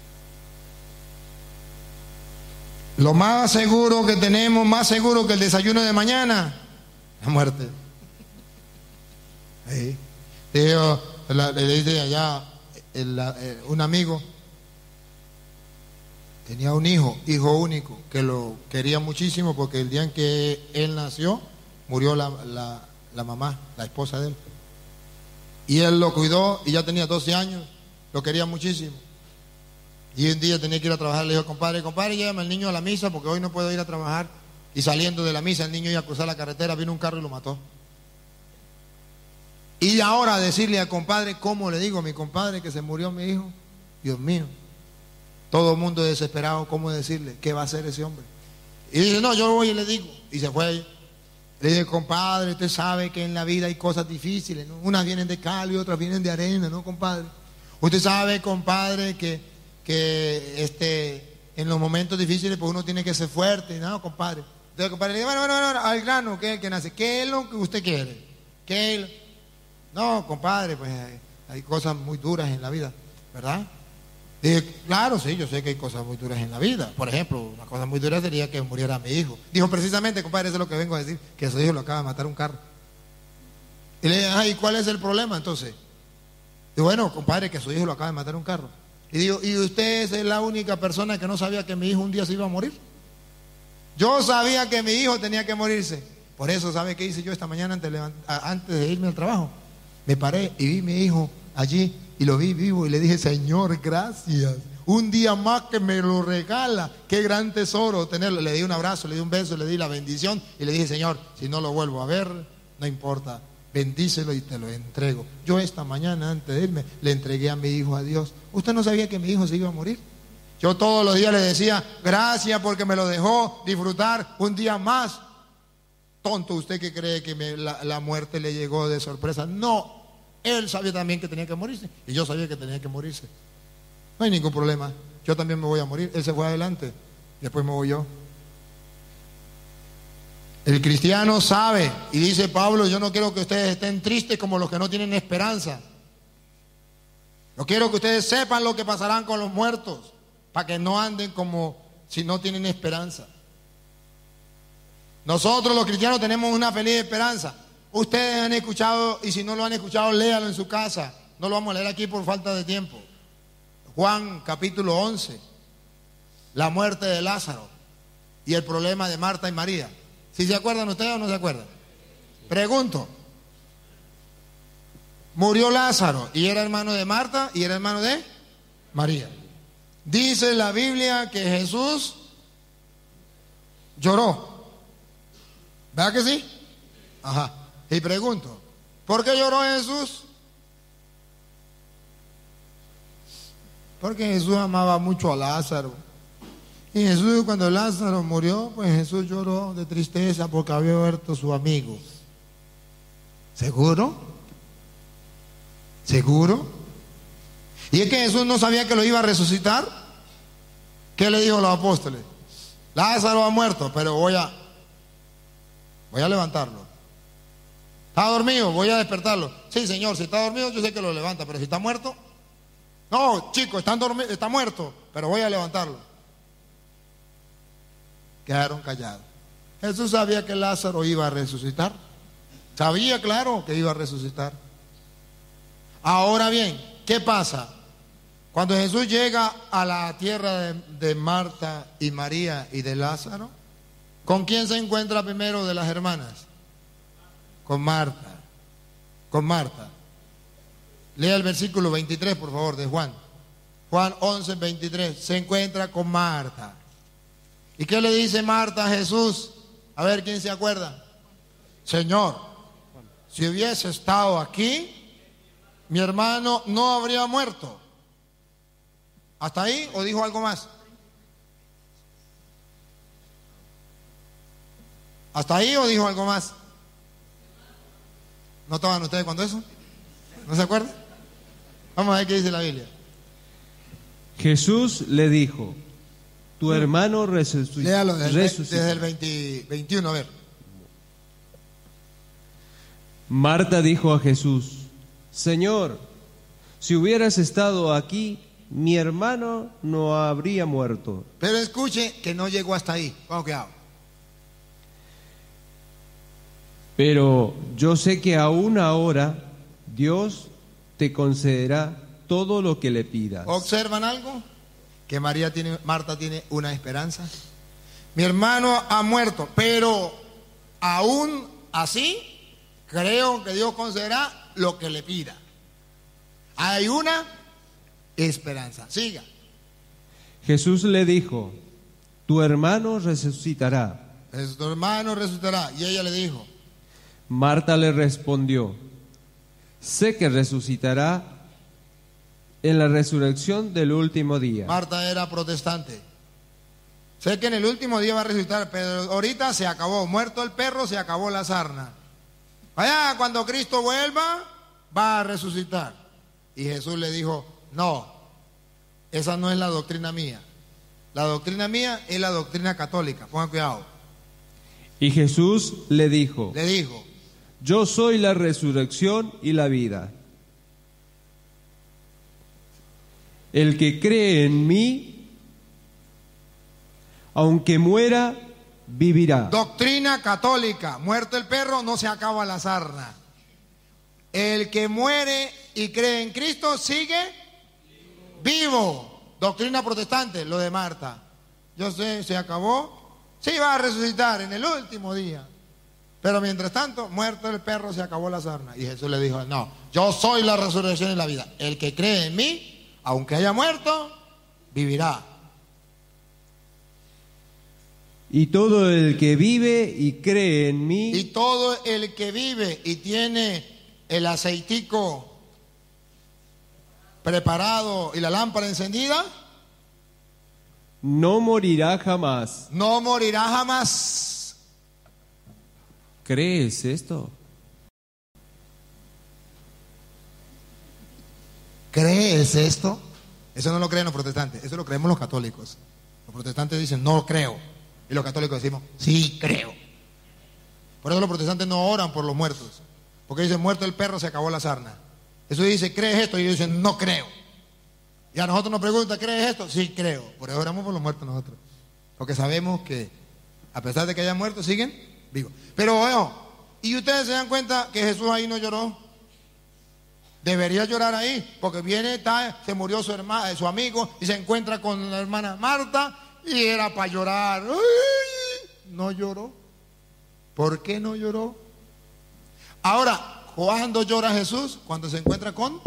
Lo más seguro que tenemos, más seguro que el desayuno de mañana, la muerte. Sí. Le dice allá un amigo, tenía un hijo único, que lo quería muchísimo porque el día en que él nació, murió la mamá, la esposa de él. Y él lo cuidó y ya tenía 12 años, lo quería muchísimo. Y un día tenía que ir a trabajar, le dijo, compadre, llévame al niño a la misa porque hoy no puedo ir a trabajar. Y saliendo de la misa, el niño iba a cruzar la carretera, vino un carro y lo mató. Y ahora decirle al compadre, ¿cómo le digo a mi compadre que se murió mi hijo? Dios mío, todo el mundo desesperado, ¿cómo decirle? ¿Qué va a hacer ese hombre? Y dice, no, yo voy y le digo. Y se fue. Le dije, compadre, usted sabe que en la vida hay cosas difíciles, ¿no? Unas vienen de cal y otras vienen de arena, ¿no, compadre? Usted sabe, compadre, que en los momentos difíciles pues uno tiene que ser fuerte, ¿no, compadre? Entonces, compadre, le dice, bueno, al grano, ¿qué es el que nace? ¿Qué es lo que usted quiere? No, compadre, pues hay cosas muy duras en la vida, ¿verdad? Dije, claro, sí, yo sé que hay cosas muy duras en la vida. Por ejemplo, una cosa muy dura sería que muriera mi hijo. Dijo, precisamente, compadre, eso es lo que vengo a decir, que su hijo lo acaba de matar un carro. Y le dije, ¿y cuál es el problema entonces? Digo, bueno, compadre, que su hijo lo acaba de matar un carro. Y digo, ¿y usted es la única persona que no sabía que mi hijo un día se iba a morir? Yo sabía que mi hijo tenía que morirse. Por eso, ¿sabe qué hice yo esta mañana antes de irme al trabajo? Me paré y vi a mi hijo allí y lo vi vivo y le dije, Señor, gracias. Un día más que me lo regala. Qué gran tesoro tenerlo. Le di un abrazo, le di un beso, le di la bendición y le dije, Señor, si no lo vuelvo a ver, no importa. Bendícelo y te lo entrego. Yo esta mañana antes de irme le entregué a mi hijo a Dios. ¿Usted no sabía que mi hijo se iba a morir? Yo todos los días le decía, gracias porque me lo dejó disfrutar un día más. Tonto usted que cree que la muerte le llegó de sorpresa. No, él sabía también que tenía que morirse y yo sabía que tenía que morirse. No hay ningún problema, yo también me voy a morir. Él se fue adelante, después me voy yo. El cristiano sabe, y dice Pablo, yo no quiero que ustedes estén tristes como los que no tienen esperanza. Yo quiero que ustedes sepan lo que pasarán con los muertos, para que no anden como si no tienen esperanza. Nosotros los cristianos tenemos una feliz esperanza. Ustedes han escuchado, y si no lo han escuchado, léalo en su casa. No lo vamos a leer aquí por falta de tiempo. Juan capítulo 11, la muerte de Lázaro y el problema de Marta y María. ¿Sí se acuerdan ustedes o no se acuerdan? Pregunto. Murió Lázaro y era hermano de Marta y era hermano de María. Dice la Biblia que Jesús lloró. ¿Verdad que sí? Ajá. Y pregunto, ¿por qué lloró Jesús? Porque Jesús amaba mucho a Lázaro. Y Jesús, cuando Lázaro murió, pues Jesús lloró de tristeza porque había muerto su amigo. ¿Seguro? ¿Seguro? Y es que Jesús no sabía que lo iba a resucitar. ¿Qué le dijo a los apóstoles? Lázaro ha muerto, pero voy a voy a levantarlo. ¿Está dormido? Voy a despertarlo. Sí, Señor, si está dormido yo sé que lo levanta, pero si está muerto, no, chicos, está muerto, pero voy a levantarlo. Quedaron callados. Jesús sabía que Lázaro iba a resucitar. Sabía, claro, que iba a resucitar. Ahora bien, ¿qué pasa? Cuando Jesús llega a la tierra de Marta y María y de Lázaro, ¿con quién se encuentra primero de las hermanas? Con Marta. Con Marta. Lea el versículo 23, por favor, de Juan. Juan 11, 23. Se encuentra con Marta. ¿Y qué le dice Marta a Jesús? A ver, ¿quién se acuerda? Señor, si hubiese estado aquí, mi hermano no habría muerto. ¿Hasta ahí o dijo algo más? ¿Hasta ahí o dijo algo más? ¿No estaban ustedes cuando eso? ¿No se acuerdan? Vamos a ver qué dice la Biblia. Jesús le dijo, tu hermano resucitó. Léalo desde el 21, a ver. Marta dijo a Jesús, Señor, si hubieras estado aquí, mi hermano no habría muerto. Pero escuche que no llegó hasta ahí. Vamos, cuidado. Pero yo sé que aún ahora Dios te concederá todo lo que le pidas. ¿Observan algo? Que Marta tiene una esperanza. Mi hermano ha muerto, pero aún así creo que Dios concederá lo que le pida. Hay una esperanza. Siga. Jesús le dijo, tu hermano resucitará. Tu hermano resucitará. Y ella le dijo. Marta le respondió, sé que resucitará en la resurrección del último día. Marta era protestante. Sé que en el último día va a resucitar, pero ahorita se acabó. Muerto el perro, se acabó la sarna. Allá, cuando Cristo vuelva, va a resucitar. Y Jesús le dijo, no, esa no es la doctrina mía. La doctrina mía es la doctrina católica. Pongan cuidado. Y Jesús le dijo, yo soy la resurrección y la vida. El que cree en mí, aunque muera, vivirá. Doctrina católica. Muerto el perro, no se acaba la sarna. El que muere y cree en Cristo sigue vivo. Doctrina protestante, lo de Marta. Yo sé, se acabó. Sí, va a resucitar en el último día. Pero mientras tanto, muerto el perro, se acabó la sarna. Y Jesús le dijo, no, yo soy la resurrección y la vida. El que cree en mí, aunque haya muerto, vivirá. Y todo el que vive y cree en mí. Y todo el que vive y tiene el aceitico preparado y la lámpara encendida, no morirá jamás. No morirá jamás. ¿Crees esto? ¿Crees esto? Eso no lo creen los protestantes, eso lo creemos los católicos. Los protestantes dicen, no creo. Y los católicos decimos, sí creo. Por eso los protestantes no oran por los muertos. Porque dicen, muerto el perro, se acabó la sarna. Eso dice, ¿crees esto? Y ellos dicen, no creo. Y a nosotros nos preguntan, ¿crees esto? Sí creo. Por eso oramos por los muertos nosotros. Porque sabemos que, a pesar de que hayan muerto, siguen vivos. Pero bueno, ¿y ustedes se dan cuenta que Jesús ahí no lloró? Debería llorar ahí, porque viene, se murió su amigo y se encuentra con la hermana Marta y era para llorar. ¡Ay! No lloró. ¿Por qué no lloró? Ahora, ¿cuándo llora Jesús? Cuando se encuentra con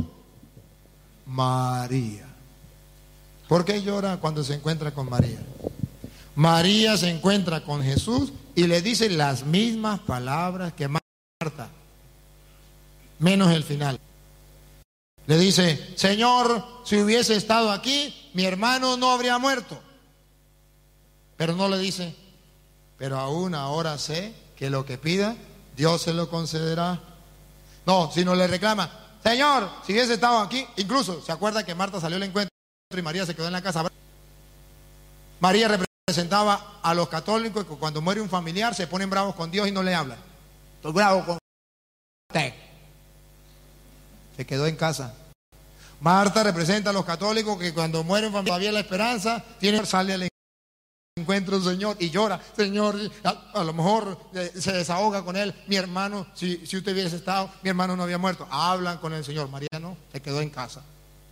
María. ¿Por qué llora cuando se encuentra con María? María se encuentra con Jesús y le dice las mismas palabras que Marta, menos el final. Le dice, Señor, si hubiese estado aquí, mi hermano no habría muerto. Pero no le dice, pero aún ahora sé que lo que pida, Dios se lo concederá. No, sino le reclama, Señor, si hubiese estado aquí, incluso se acuerda que Marta salió al encuentro y María se quedó en la casa. María representa presentaba a los católicos que cuando muere un familiar se ponen bravos con Dios y no le hablan. Estoy bravo con usted. Se quedó en casa. Marta representa a los católicos que cuando muere un familiar todavía la esperanza, sale al encuentro del Señor y llora. Señor, a lo mejor se desahoga con él. Mi hermano, si usted hubiese estado, mi hermano no había muerto. Hablan con el Señor. María no, se quedó en casa.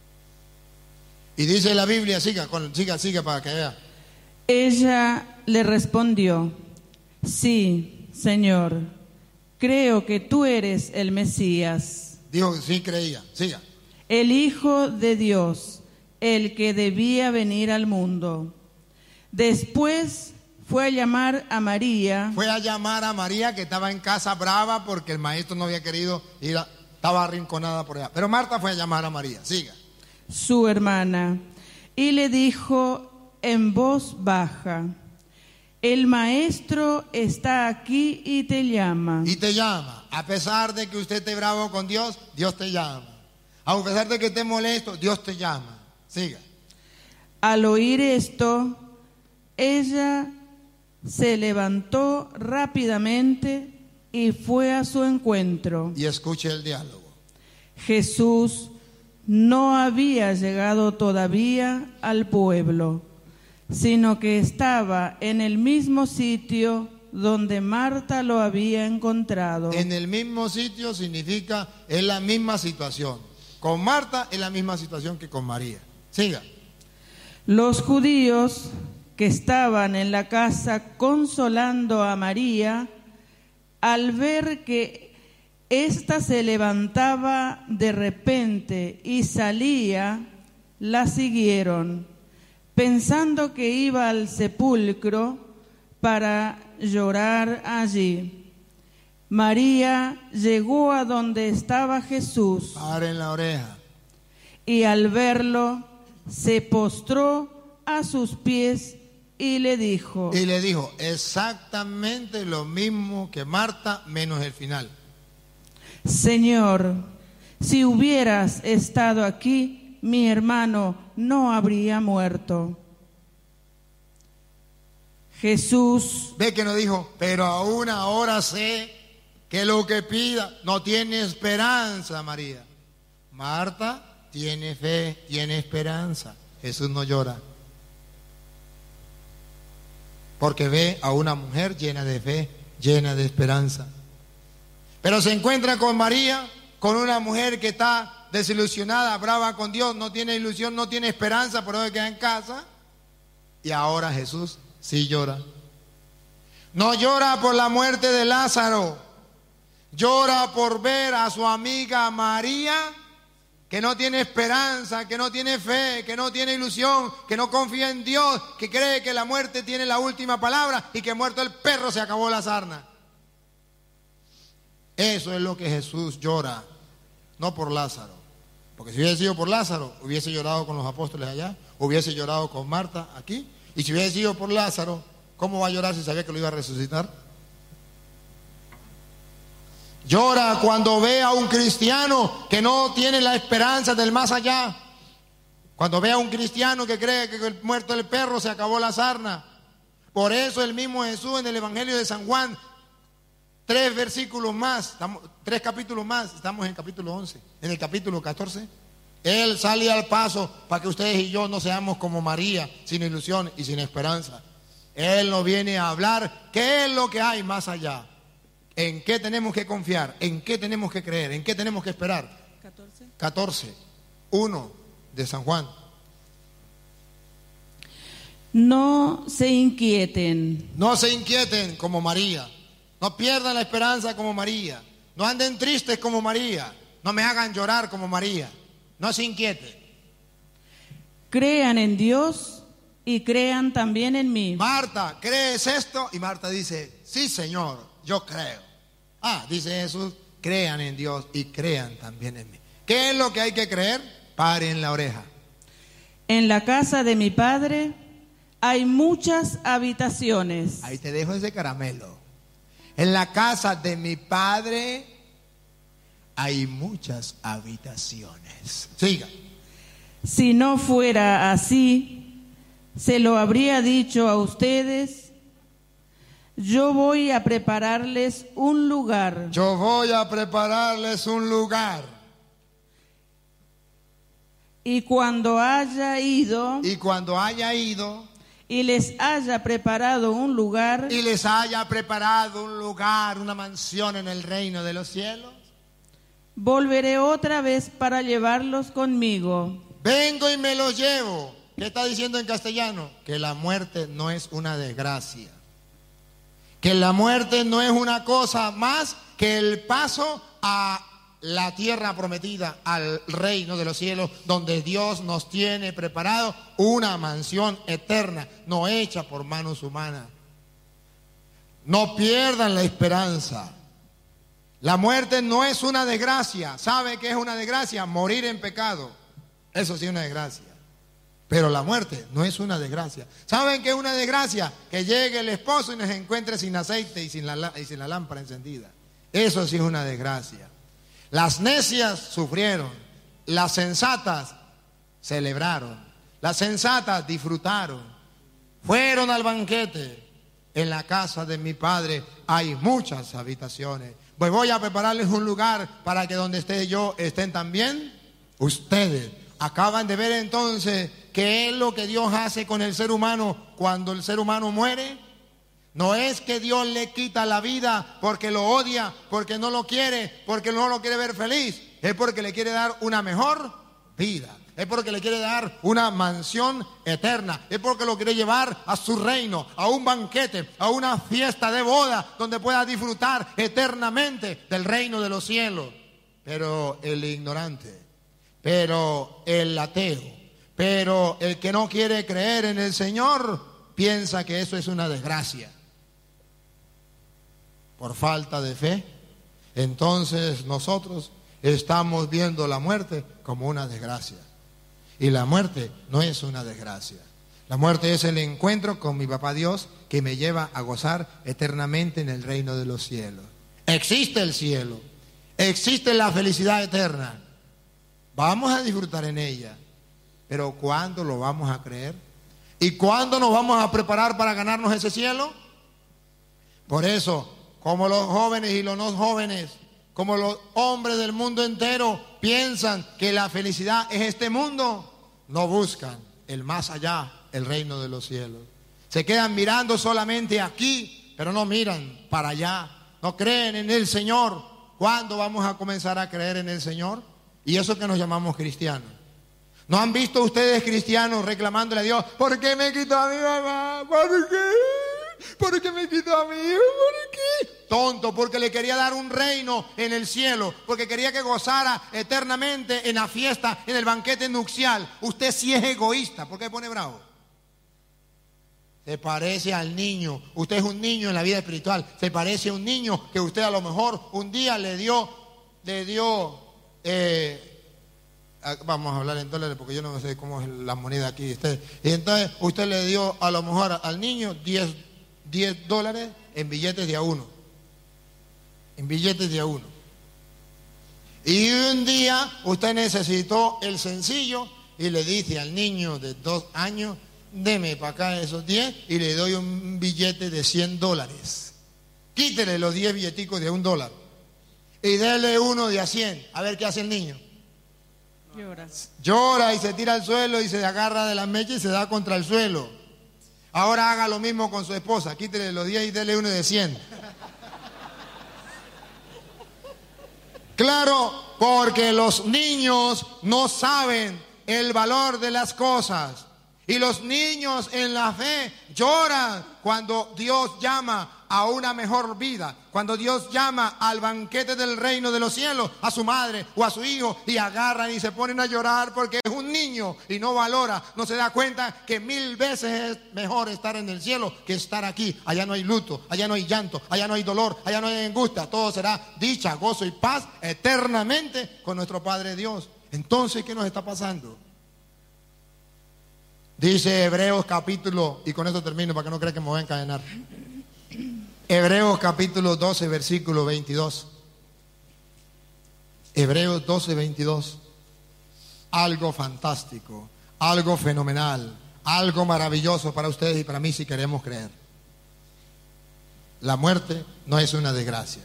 Y dice la Biblia, siga para que vea. Ella le respondió: sí, Señor, creo que tú eres el Mesías. Dijo que sí creía, siga. El Hijo de Dios, el que debía venir al mundo. Después fue a llamar a María. Fue a llamar a María, que estaba en casa brava porque el maestro no había querido ir, estaba arrinconada por allá. Pero Marta fue a llamar a María, siga. Su hermana, y le dijo en voz baja: el maestro está aquí y te llama. Y te llama. A pesar de que usted esté bravo con Dios, Dios te llama. A pesar de que esté molesto, Dios te llama. Siga. Al oír esto, ella se levantó rápidamente y fue a su encuentro. Y escuche el diálogo. Jesús no había llegado todavía al pueblo, sino que estaba en el mismo sitio donde Marta lo había encontrado. En el mismo sitio significa es la misma situación. Con Marta es la misma situación que con María. Siga. Los judíos que estaban en la casa consolando a María, al ver que ésta se levantaba de repente y salía, la siguieron, pensando que iba al sepulcro para llorar allí. María llegó a donde estaba Jesús. Paren la oreja. Y al verlo, se postró a sus pies y le dijo. Y le dijo exactamente lo mismo que Marta, menos el final. Señor, si hubieras estado aquí, mi hermano no habría muerto. Jesús. Ve que no dijo, pero aún ahora sé que lo que pida no tiene esperanza, María. Marta tiene fe, tiene esperanza. Jesús no llora. Porque ve a una mujer llena de fe, llena de esperanza. Pero se encuentra con María, con una mujer que está desilusionada, brava con Dios, no tiene ilusión, no tiene esperanza, por eso queda en casa. Y ahora Jesús sí llora. No llora por la muerte de Lázaro. Llora por ver a su amiga María, que no tiene esperanza, que no tiene fe, que no tiene ilusión, que no confía en Dios, que cree que la muerte tiene la última palabra y que muerto el perro se acabó la sarna. Eso es lo que Jesús llora, no por Lázaro. Porque si hubiese sido por Lázaro, hubiese llorado con los apóstoles allá, hubiese llorado con Marta aquí. Y si hubiese sido por Lázaro, ¿cómo va a llorar si sabía que lo iba a resucitar? Llora cuando ve a un cristiano que no tiene la esperanza del más allá. Cuando ve a un cristiano que cree que el muerto del perro se acabó la sarna. Por eso el mismo Jesús en el Evangelio de San Juan, 3 capítulos más, estamos en el capítulo 11, en el capítulo 14. Él sale al paso para que ustedes y yo no seamos como María, sin ilusión y sin esperanza. Él nos viene a hablar qué es lo que hay más allá. ¿En qué tenemos que confiar? ¿En qué tenemos que creer? ¿En qué tenemos que esperar? 14, 1 de San Juan. No se inquieten. No se inquieten como María. No pierdan la esperanza como María. No anden tristes como María. No me hagan llorar como María. No se inquieten. Crean en Dios y crean también en mí. Marta, ¿crees esto? Y Marta dice, sí, Señor, yo creo. Dice Jesús, crean en Dios y crean también en mí. ¿Qué es lo que hay que creer? Paren la oreja. En la casa de mi Padre hay muchas habitaciones. Ahí te dejo ese caramelo. En la casa de mi Padre hay muchas habitaciones. Siga. Si no fuera así, se lo habría dicho a ustedes: yo voy a prepararles un lugar. Yo voy a prepararles un lugar. Y cuando haya ido y les haya preparado un lugar, una mansión en el reino de los cielos, volveré otra vez para llevarlos conmigo. vengo y me los llevo. ¿Qué está diciendo en castellano? Que la muerte no es una desgracia. Que la muerte no es una cosa más que el paso a la tierra prometida, al reino de los cielos, donde Dios nos tiene preparado una mansión eterna, no hecha por manos humanas. No pierdan la esperanza. La muerte no es una desgracia. ¿Sabe qué es una desgracia? Morir en pecado. Eso sí es una desgracia. Pero la muerte no es una desgracia. ¿Saben qué es una desgracia? Que llegue el esposo y nos encuentre sin aceite y sin la lámpara encendida. Eso sí es una desgracia. Las necias sufrieron, las sensatas celebraron, las sensatas disfrutaron, fueron al banquete. En la casa de mi Padre hay muchas habitaciones. Pues voy a prepararles un lugar para que donde esté yo estén también ustedes. Acaban de ver entonces qué es lo que Dios hace con el ser humano cuando el ser humano muere. No es que Dios le quita la vida porque lo odia, porque no lo quiere, porque no lo quiere ver feliz. Es porque le quiere dar una mejor vida. Es porque le quiere dar una mansión eterna. Es porque lo quiere llevar a su reino, a un banquete, a una fiesta de boda, donde pueda disfrutar eternamente del reino de los cielos. Pero el ignorante, pero el ateo, pero el que no quiere creer en el Señor, piensa que eso es una desgracia. Por falta de fe, entonces nosotros estamos viendo la muerte como una desgracia. Y la muerte no es una desgracia. La muerte es el encuentro con mi papá Dios que me lleva a gozar eternamente en el reino de los cielos. Existe el cielo, existe la felicidad eterna. Vamos a disfrutar en ella, pero ¿cuándo lo vamos a creer? ¿Y cuándo nos vamos a preparar para ganarnos ese cielo? Por eso, como los jóvenes y los no jóvenes, como los hombres del mundo entero piensan que la felicidad es este mundo, no buscan el más allá, el reino de los cielos. Se quedan mirando solamente aquí, pero no miran para allá. No creen en el Señor. ¿Cuándo vamos a comenzar a creer en el Señor? Y eso que nos llamamos cristianos. ¿No han visto ustedes cristianos reclamándole a Dios: ¿por qué me quitó a mi mamá? ¿Por qué? ¿Por qué me quitó a mi hijo? ¿Por qué? Tonto, porque le quería dar un reino en el cielo, porque quería que gozara eternamente en la fiesta, en el banquete nupcial. Usted sí es egoísta. ¿Por qué pone bravo? Se parece al niño. Usted es un niño en la vida espiritual. Se parece a un niño que usted a lo mejor un día le dio vamos a hablar en dólares porque yo no sé cómo es la moneda aquí. Y entonces usted le dio a lo mejor al niño 10 dólares en billetes de a uno. En billetes de a uno. Y un día usted necesitó el sencillo y le dice al niño de 2 años: deme para acá esos 10 y le doy un billete de 100 dólares. Quítele los 10 billeticos de $1 y dele uno de a 100. A ver qué hace el niño. Llora y se tira al suelo y se agarra de la mecha y se da contra el suelo. Ahora haga lo mismo con su esposa. Quítele los 10 y dele uno de 100. Claro, porque los niños no saben el valor de las cosas. Y los niños en la fe lloran cuando Dios llama a una mejor vida, cuando Dios llama al banquete del reino de los cielos a su madre o a su hijo, y agarran y se ponen a llorar porque es un niño y no valora, no se da cuenta que 1000 veces es mejor estar en el cielo que estar aquí. Allá no hay luto, allá no hay llanto, allá no hay dolor, allá no hay angustia, todo será dicha, gozo y paz eternamente con nuestro Padre Dios. Entonces, ¿qué nos está pasando? Dice Hebreos capítulo, y con esto termino para que no crean que me voy a encadenar. Hebreos capítulo 12, versículo 22. Hebreos 12, 22. Algo fantástico, algo fenomenal, algo maravilloso para ustedes y para mí si queremos creer. La muerte no es una desgracia.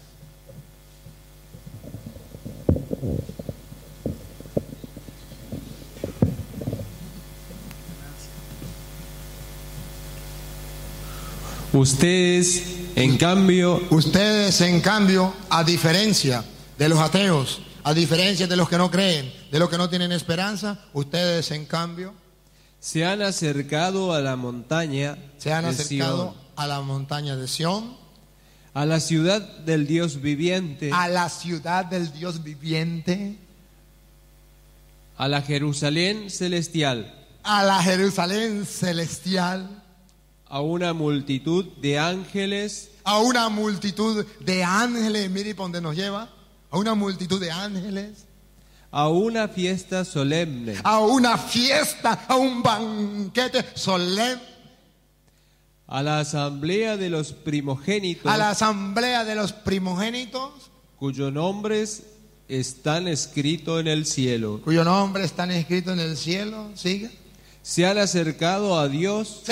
Ustedes, en cambio, a diferencia de los ateos, a diferencia de los que no creen, de los que no tienen esperanza, ustedes, en cambio, se han acercado a la montaña de Sión, a la montaña de Sión, a la ciudad del Dios viviente, a la ciudad del Dios viviente, a la Jerusalén celestial, a la Jerusalén celestial, a una multitud de ángeles, mire por dónde nos lleva, a una multitud de ángeles, a una fiesta solemne, a una fiesta, a un banquete solemne, a la asamblea de los primogénitos, cuyos nombres están escritos en el cielo. Sigue. Se han acercado a Dios,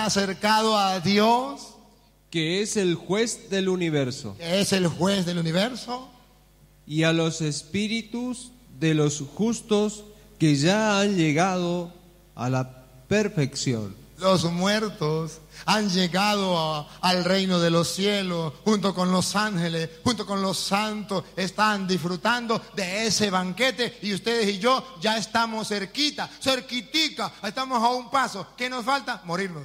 que es el juez del universo, y a los espíritus de los justos que ya han llegado a la perfección. Los muertos han llegado al reino de los cielos, junto con los ángeles, junto con los santos, están disfrutando de ese banquete y ustedes y yo ya estamos cerquitica, estamos a un paso. ¿Qué nos falta? Morirnos.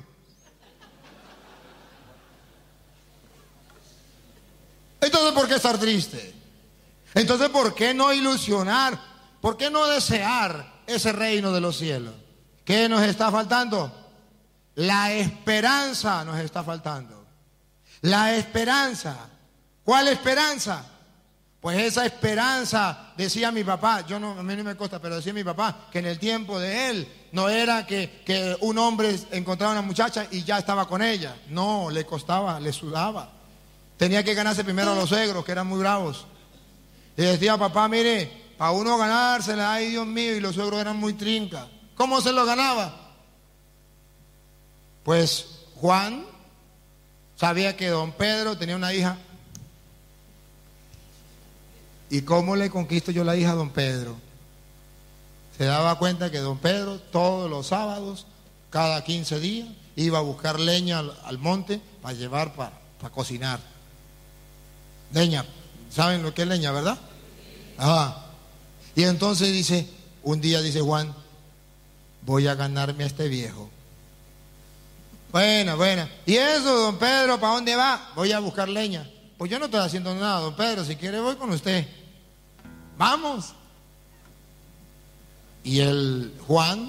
Entonces, ¿por qué estar triste? Entonces, ¿por qué no ilusionar? ¿Por qué no desear ese reino de los cielos? ¿Qué nos está faltando? La esperanza nos está faltando. La esperanza. ¿Cuál esperanza? Pues esa esperanza, decía mi papá, a mí no me consta, pero decía mi papá que en el tiempo de él no era que un hombre encontraba una muchacha y ya estaba con ella. No, le costaba, le sudaba. Tenía que ganarse primero a los suegros, que eran muy bravos. Y decía, papá, mire, para uno ganársela, ay Dios mío, y los suegros eran muy trincas. ¿Cómo se lo ganaba? Pues Juan sabía que don Pedro tenía una hija. ¿Y cómo le conquisto yo la hija a don Pedro? Se daba cuenta que don Pedro todos los sábados, cada 15 días, iba a buscar leña al monte para llevar para cocinar. Leña, ¿saben lo que es leña, verdad? Ajá. Y entonces un día dice Juan, voy a ganarme a este viejo. Buena. ¿Y eso, don Pedro, para dónde va? Voy a buscar leña. Pues yo no estoy haciendo nada, don Pedro. Si quiere voy con usted. Vamos. Y el Juan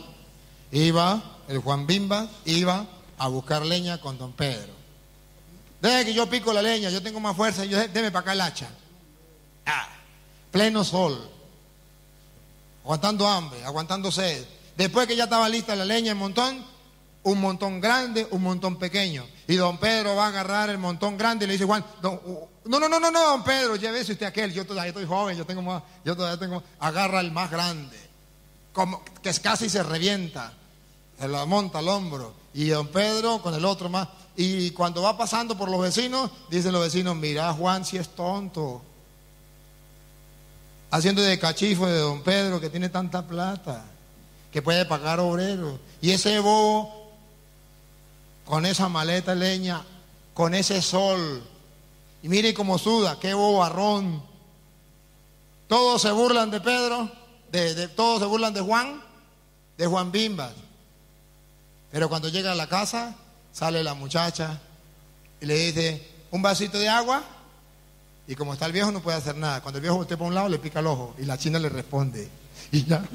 Bimba, iba a buscar leña con don Pedro. Deje que yo pico la leña, yo tengo más fuerza, deme para acá el hacha. Pleno sol. Aguantando hambre, aguantando sed. Después que ya estaba lista la leña, un montón grande, un montón pequeño. Y don Pedro va a agarrar el montón grande y le dice Juan, no, don Pedro, llévese usted aquel, yo todavía estoy joven, agarra el más grande, como que casi se revienta, se lo monta al hombro, y don Pedro con el otro más, y cuando va pasando por los vecinos, dicen los vecinos, mira Juan si es tonto, haciendo de cachifo de don Pedro que tiene tanta plata, que puede pagar obreros, y ese bobo con esa maleta de leña, con ese sol, y mire cómo suda, qué bobarrón. Todos se burlan de Pedro, todos se burlan de Juan Bimbas. Pero cuando llega a la casa, sale la muchacha y le dice, ¿un vasito de agua? Y como está el viejo no puede hacer nada. Cuando el viejo esté por un lado le pica el ojo y la china le responde. Y ya.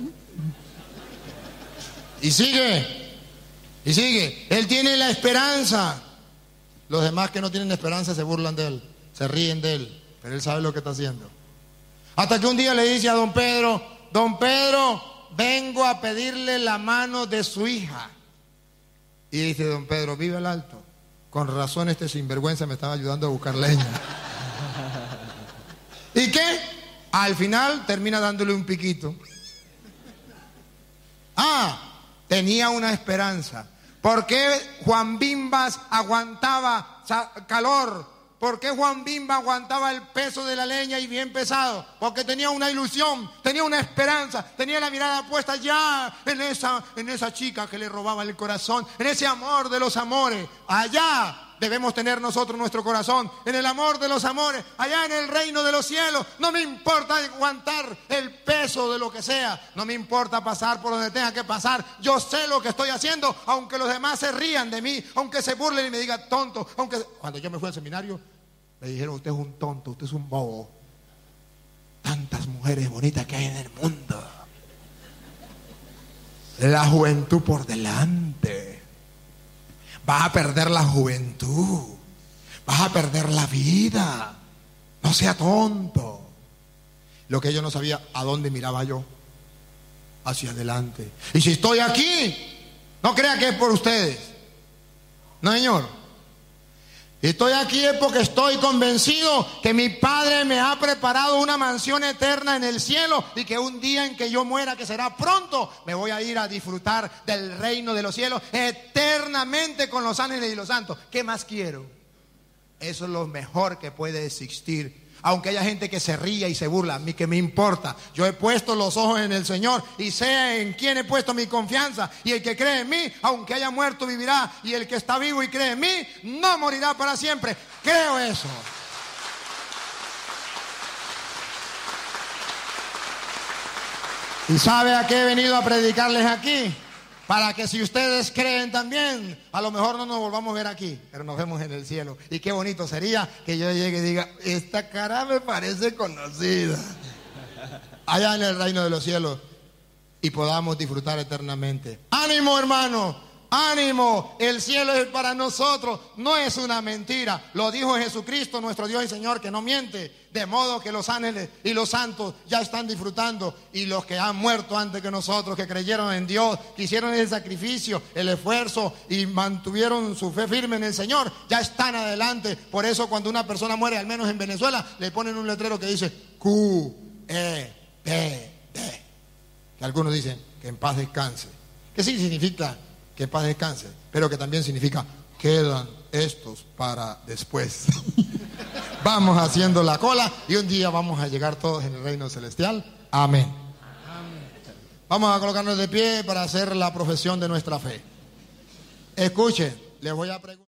Y sigue. Él tiene la esperanza. Los demás que no tienen esperanza se burlan de él, se ríen de él, pero él sabe lo que está haciendo. Hasta que un día le dice a don Pedro, vengo a pedirle la mano de su hija. Y dice don Pedro, vive el alto. Con razón este sinvergüenza me estaba ayudando a buscar leña. ¿Y qué? Al final termina dándole un piquito. Tenía una esperanza. ¿Por qué Juan Bimbas aguantaba calor? ¿Por qué Juan Bimba aguantaba el peso de la leña y bien pesado? Porque tenía una ilusión, tenía una esperanza, tenía la mirada puesta ya en esa chica que le robaba el corazón, en ese amor de los amores. Allá debemos tener nosotros nuestro corazón, en el amor de los amores, allá en el reino de los cielos. No me importa aguantar el peso de lo que sea, no me importa pasar por donde tenga que pasar. Yo sé lo que estoy haciendo, aunque los demás se rían de mí, aunque se burlen y me digan tonto. Cuando yo me fui al seminario, me dijeron: usted es un tonto, usted es un bobo. Tantas mujeres bonitas que hay en el mundo. La juventud por delante. Vas a perder la juventud, vas a perder la vida. No sea tonto. Lo que yo no sabía, ¿a dónde miraba yo? Hacia adelante. Y si estoy aquí, no crea que es por ustedes. No, señor. Estoy aquí es porque estoy convencido que mi Padre me ha preparado una mansión eterna en el cielo, y que un día en que yo muera, que será pronto, me voy a ir a disfrutar del reino de los cielos eternamente con los ángeles y los santos. ¿Qué más quiero? Eso es lo mejor que puede existir. Aunque haya gente que se ría y se burla, a mí que me importa. Yo he puesto los ojos en el Señor y sé en quién he puesto mi confianza. Y el que cree en mí, aunque haya muerto, vivirá. Y el que está vivo y cree en mí, no morirá para siempre. Creo eso. ¿Y sabe a qué he venido a predicarles aquí? Para que si ustedes creen también, a lo mejor no nos volvamos a ver aquí, pero nos vemos en el cielo. Y qué bonito sería que yo llegue y diga: esta cara me parece conocida. Allá en el reino de los cielos, y podamos disfrutar eternamente. ¡Ánimo, hermano! ¡Ánimo! El cielo es para nosotros, no es una mentira. Lo dijo Jesucristo, nuestro Dios y Señor, que no miente. De modo que los ángeles y los santos ya están disfrutando, y los que han muerto antes que nosotros, que creyeron en Dios, que hicieron el sacrificio, el esfuerzo y mantuvieron su fe firme en el Señor, ya están adelante. Por eso cuando una persona muere, al menos en Venezuela, le ponen un letrero que dice Q-E-P-D, que algunos dicen que en paz descanse, que sí significa que en paz descanse, pero que también significa quedan estos para después. Vamos haciendo la cola y un día vamos a llegar todos en el reino celestial. Amén. Vamos a colocarnos de pie para hacer la profesión de nuestra fe. Escuchen, les voy a preguntar.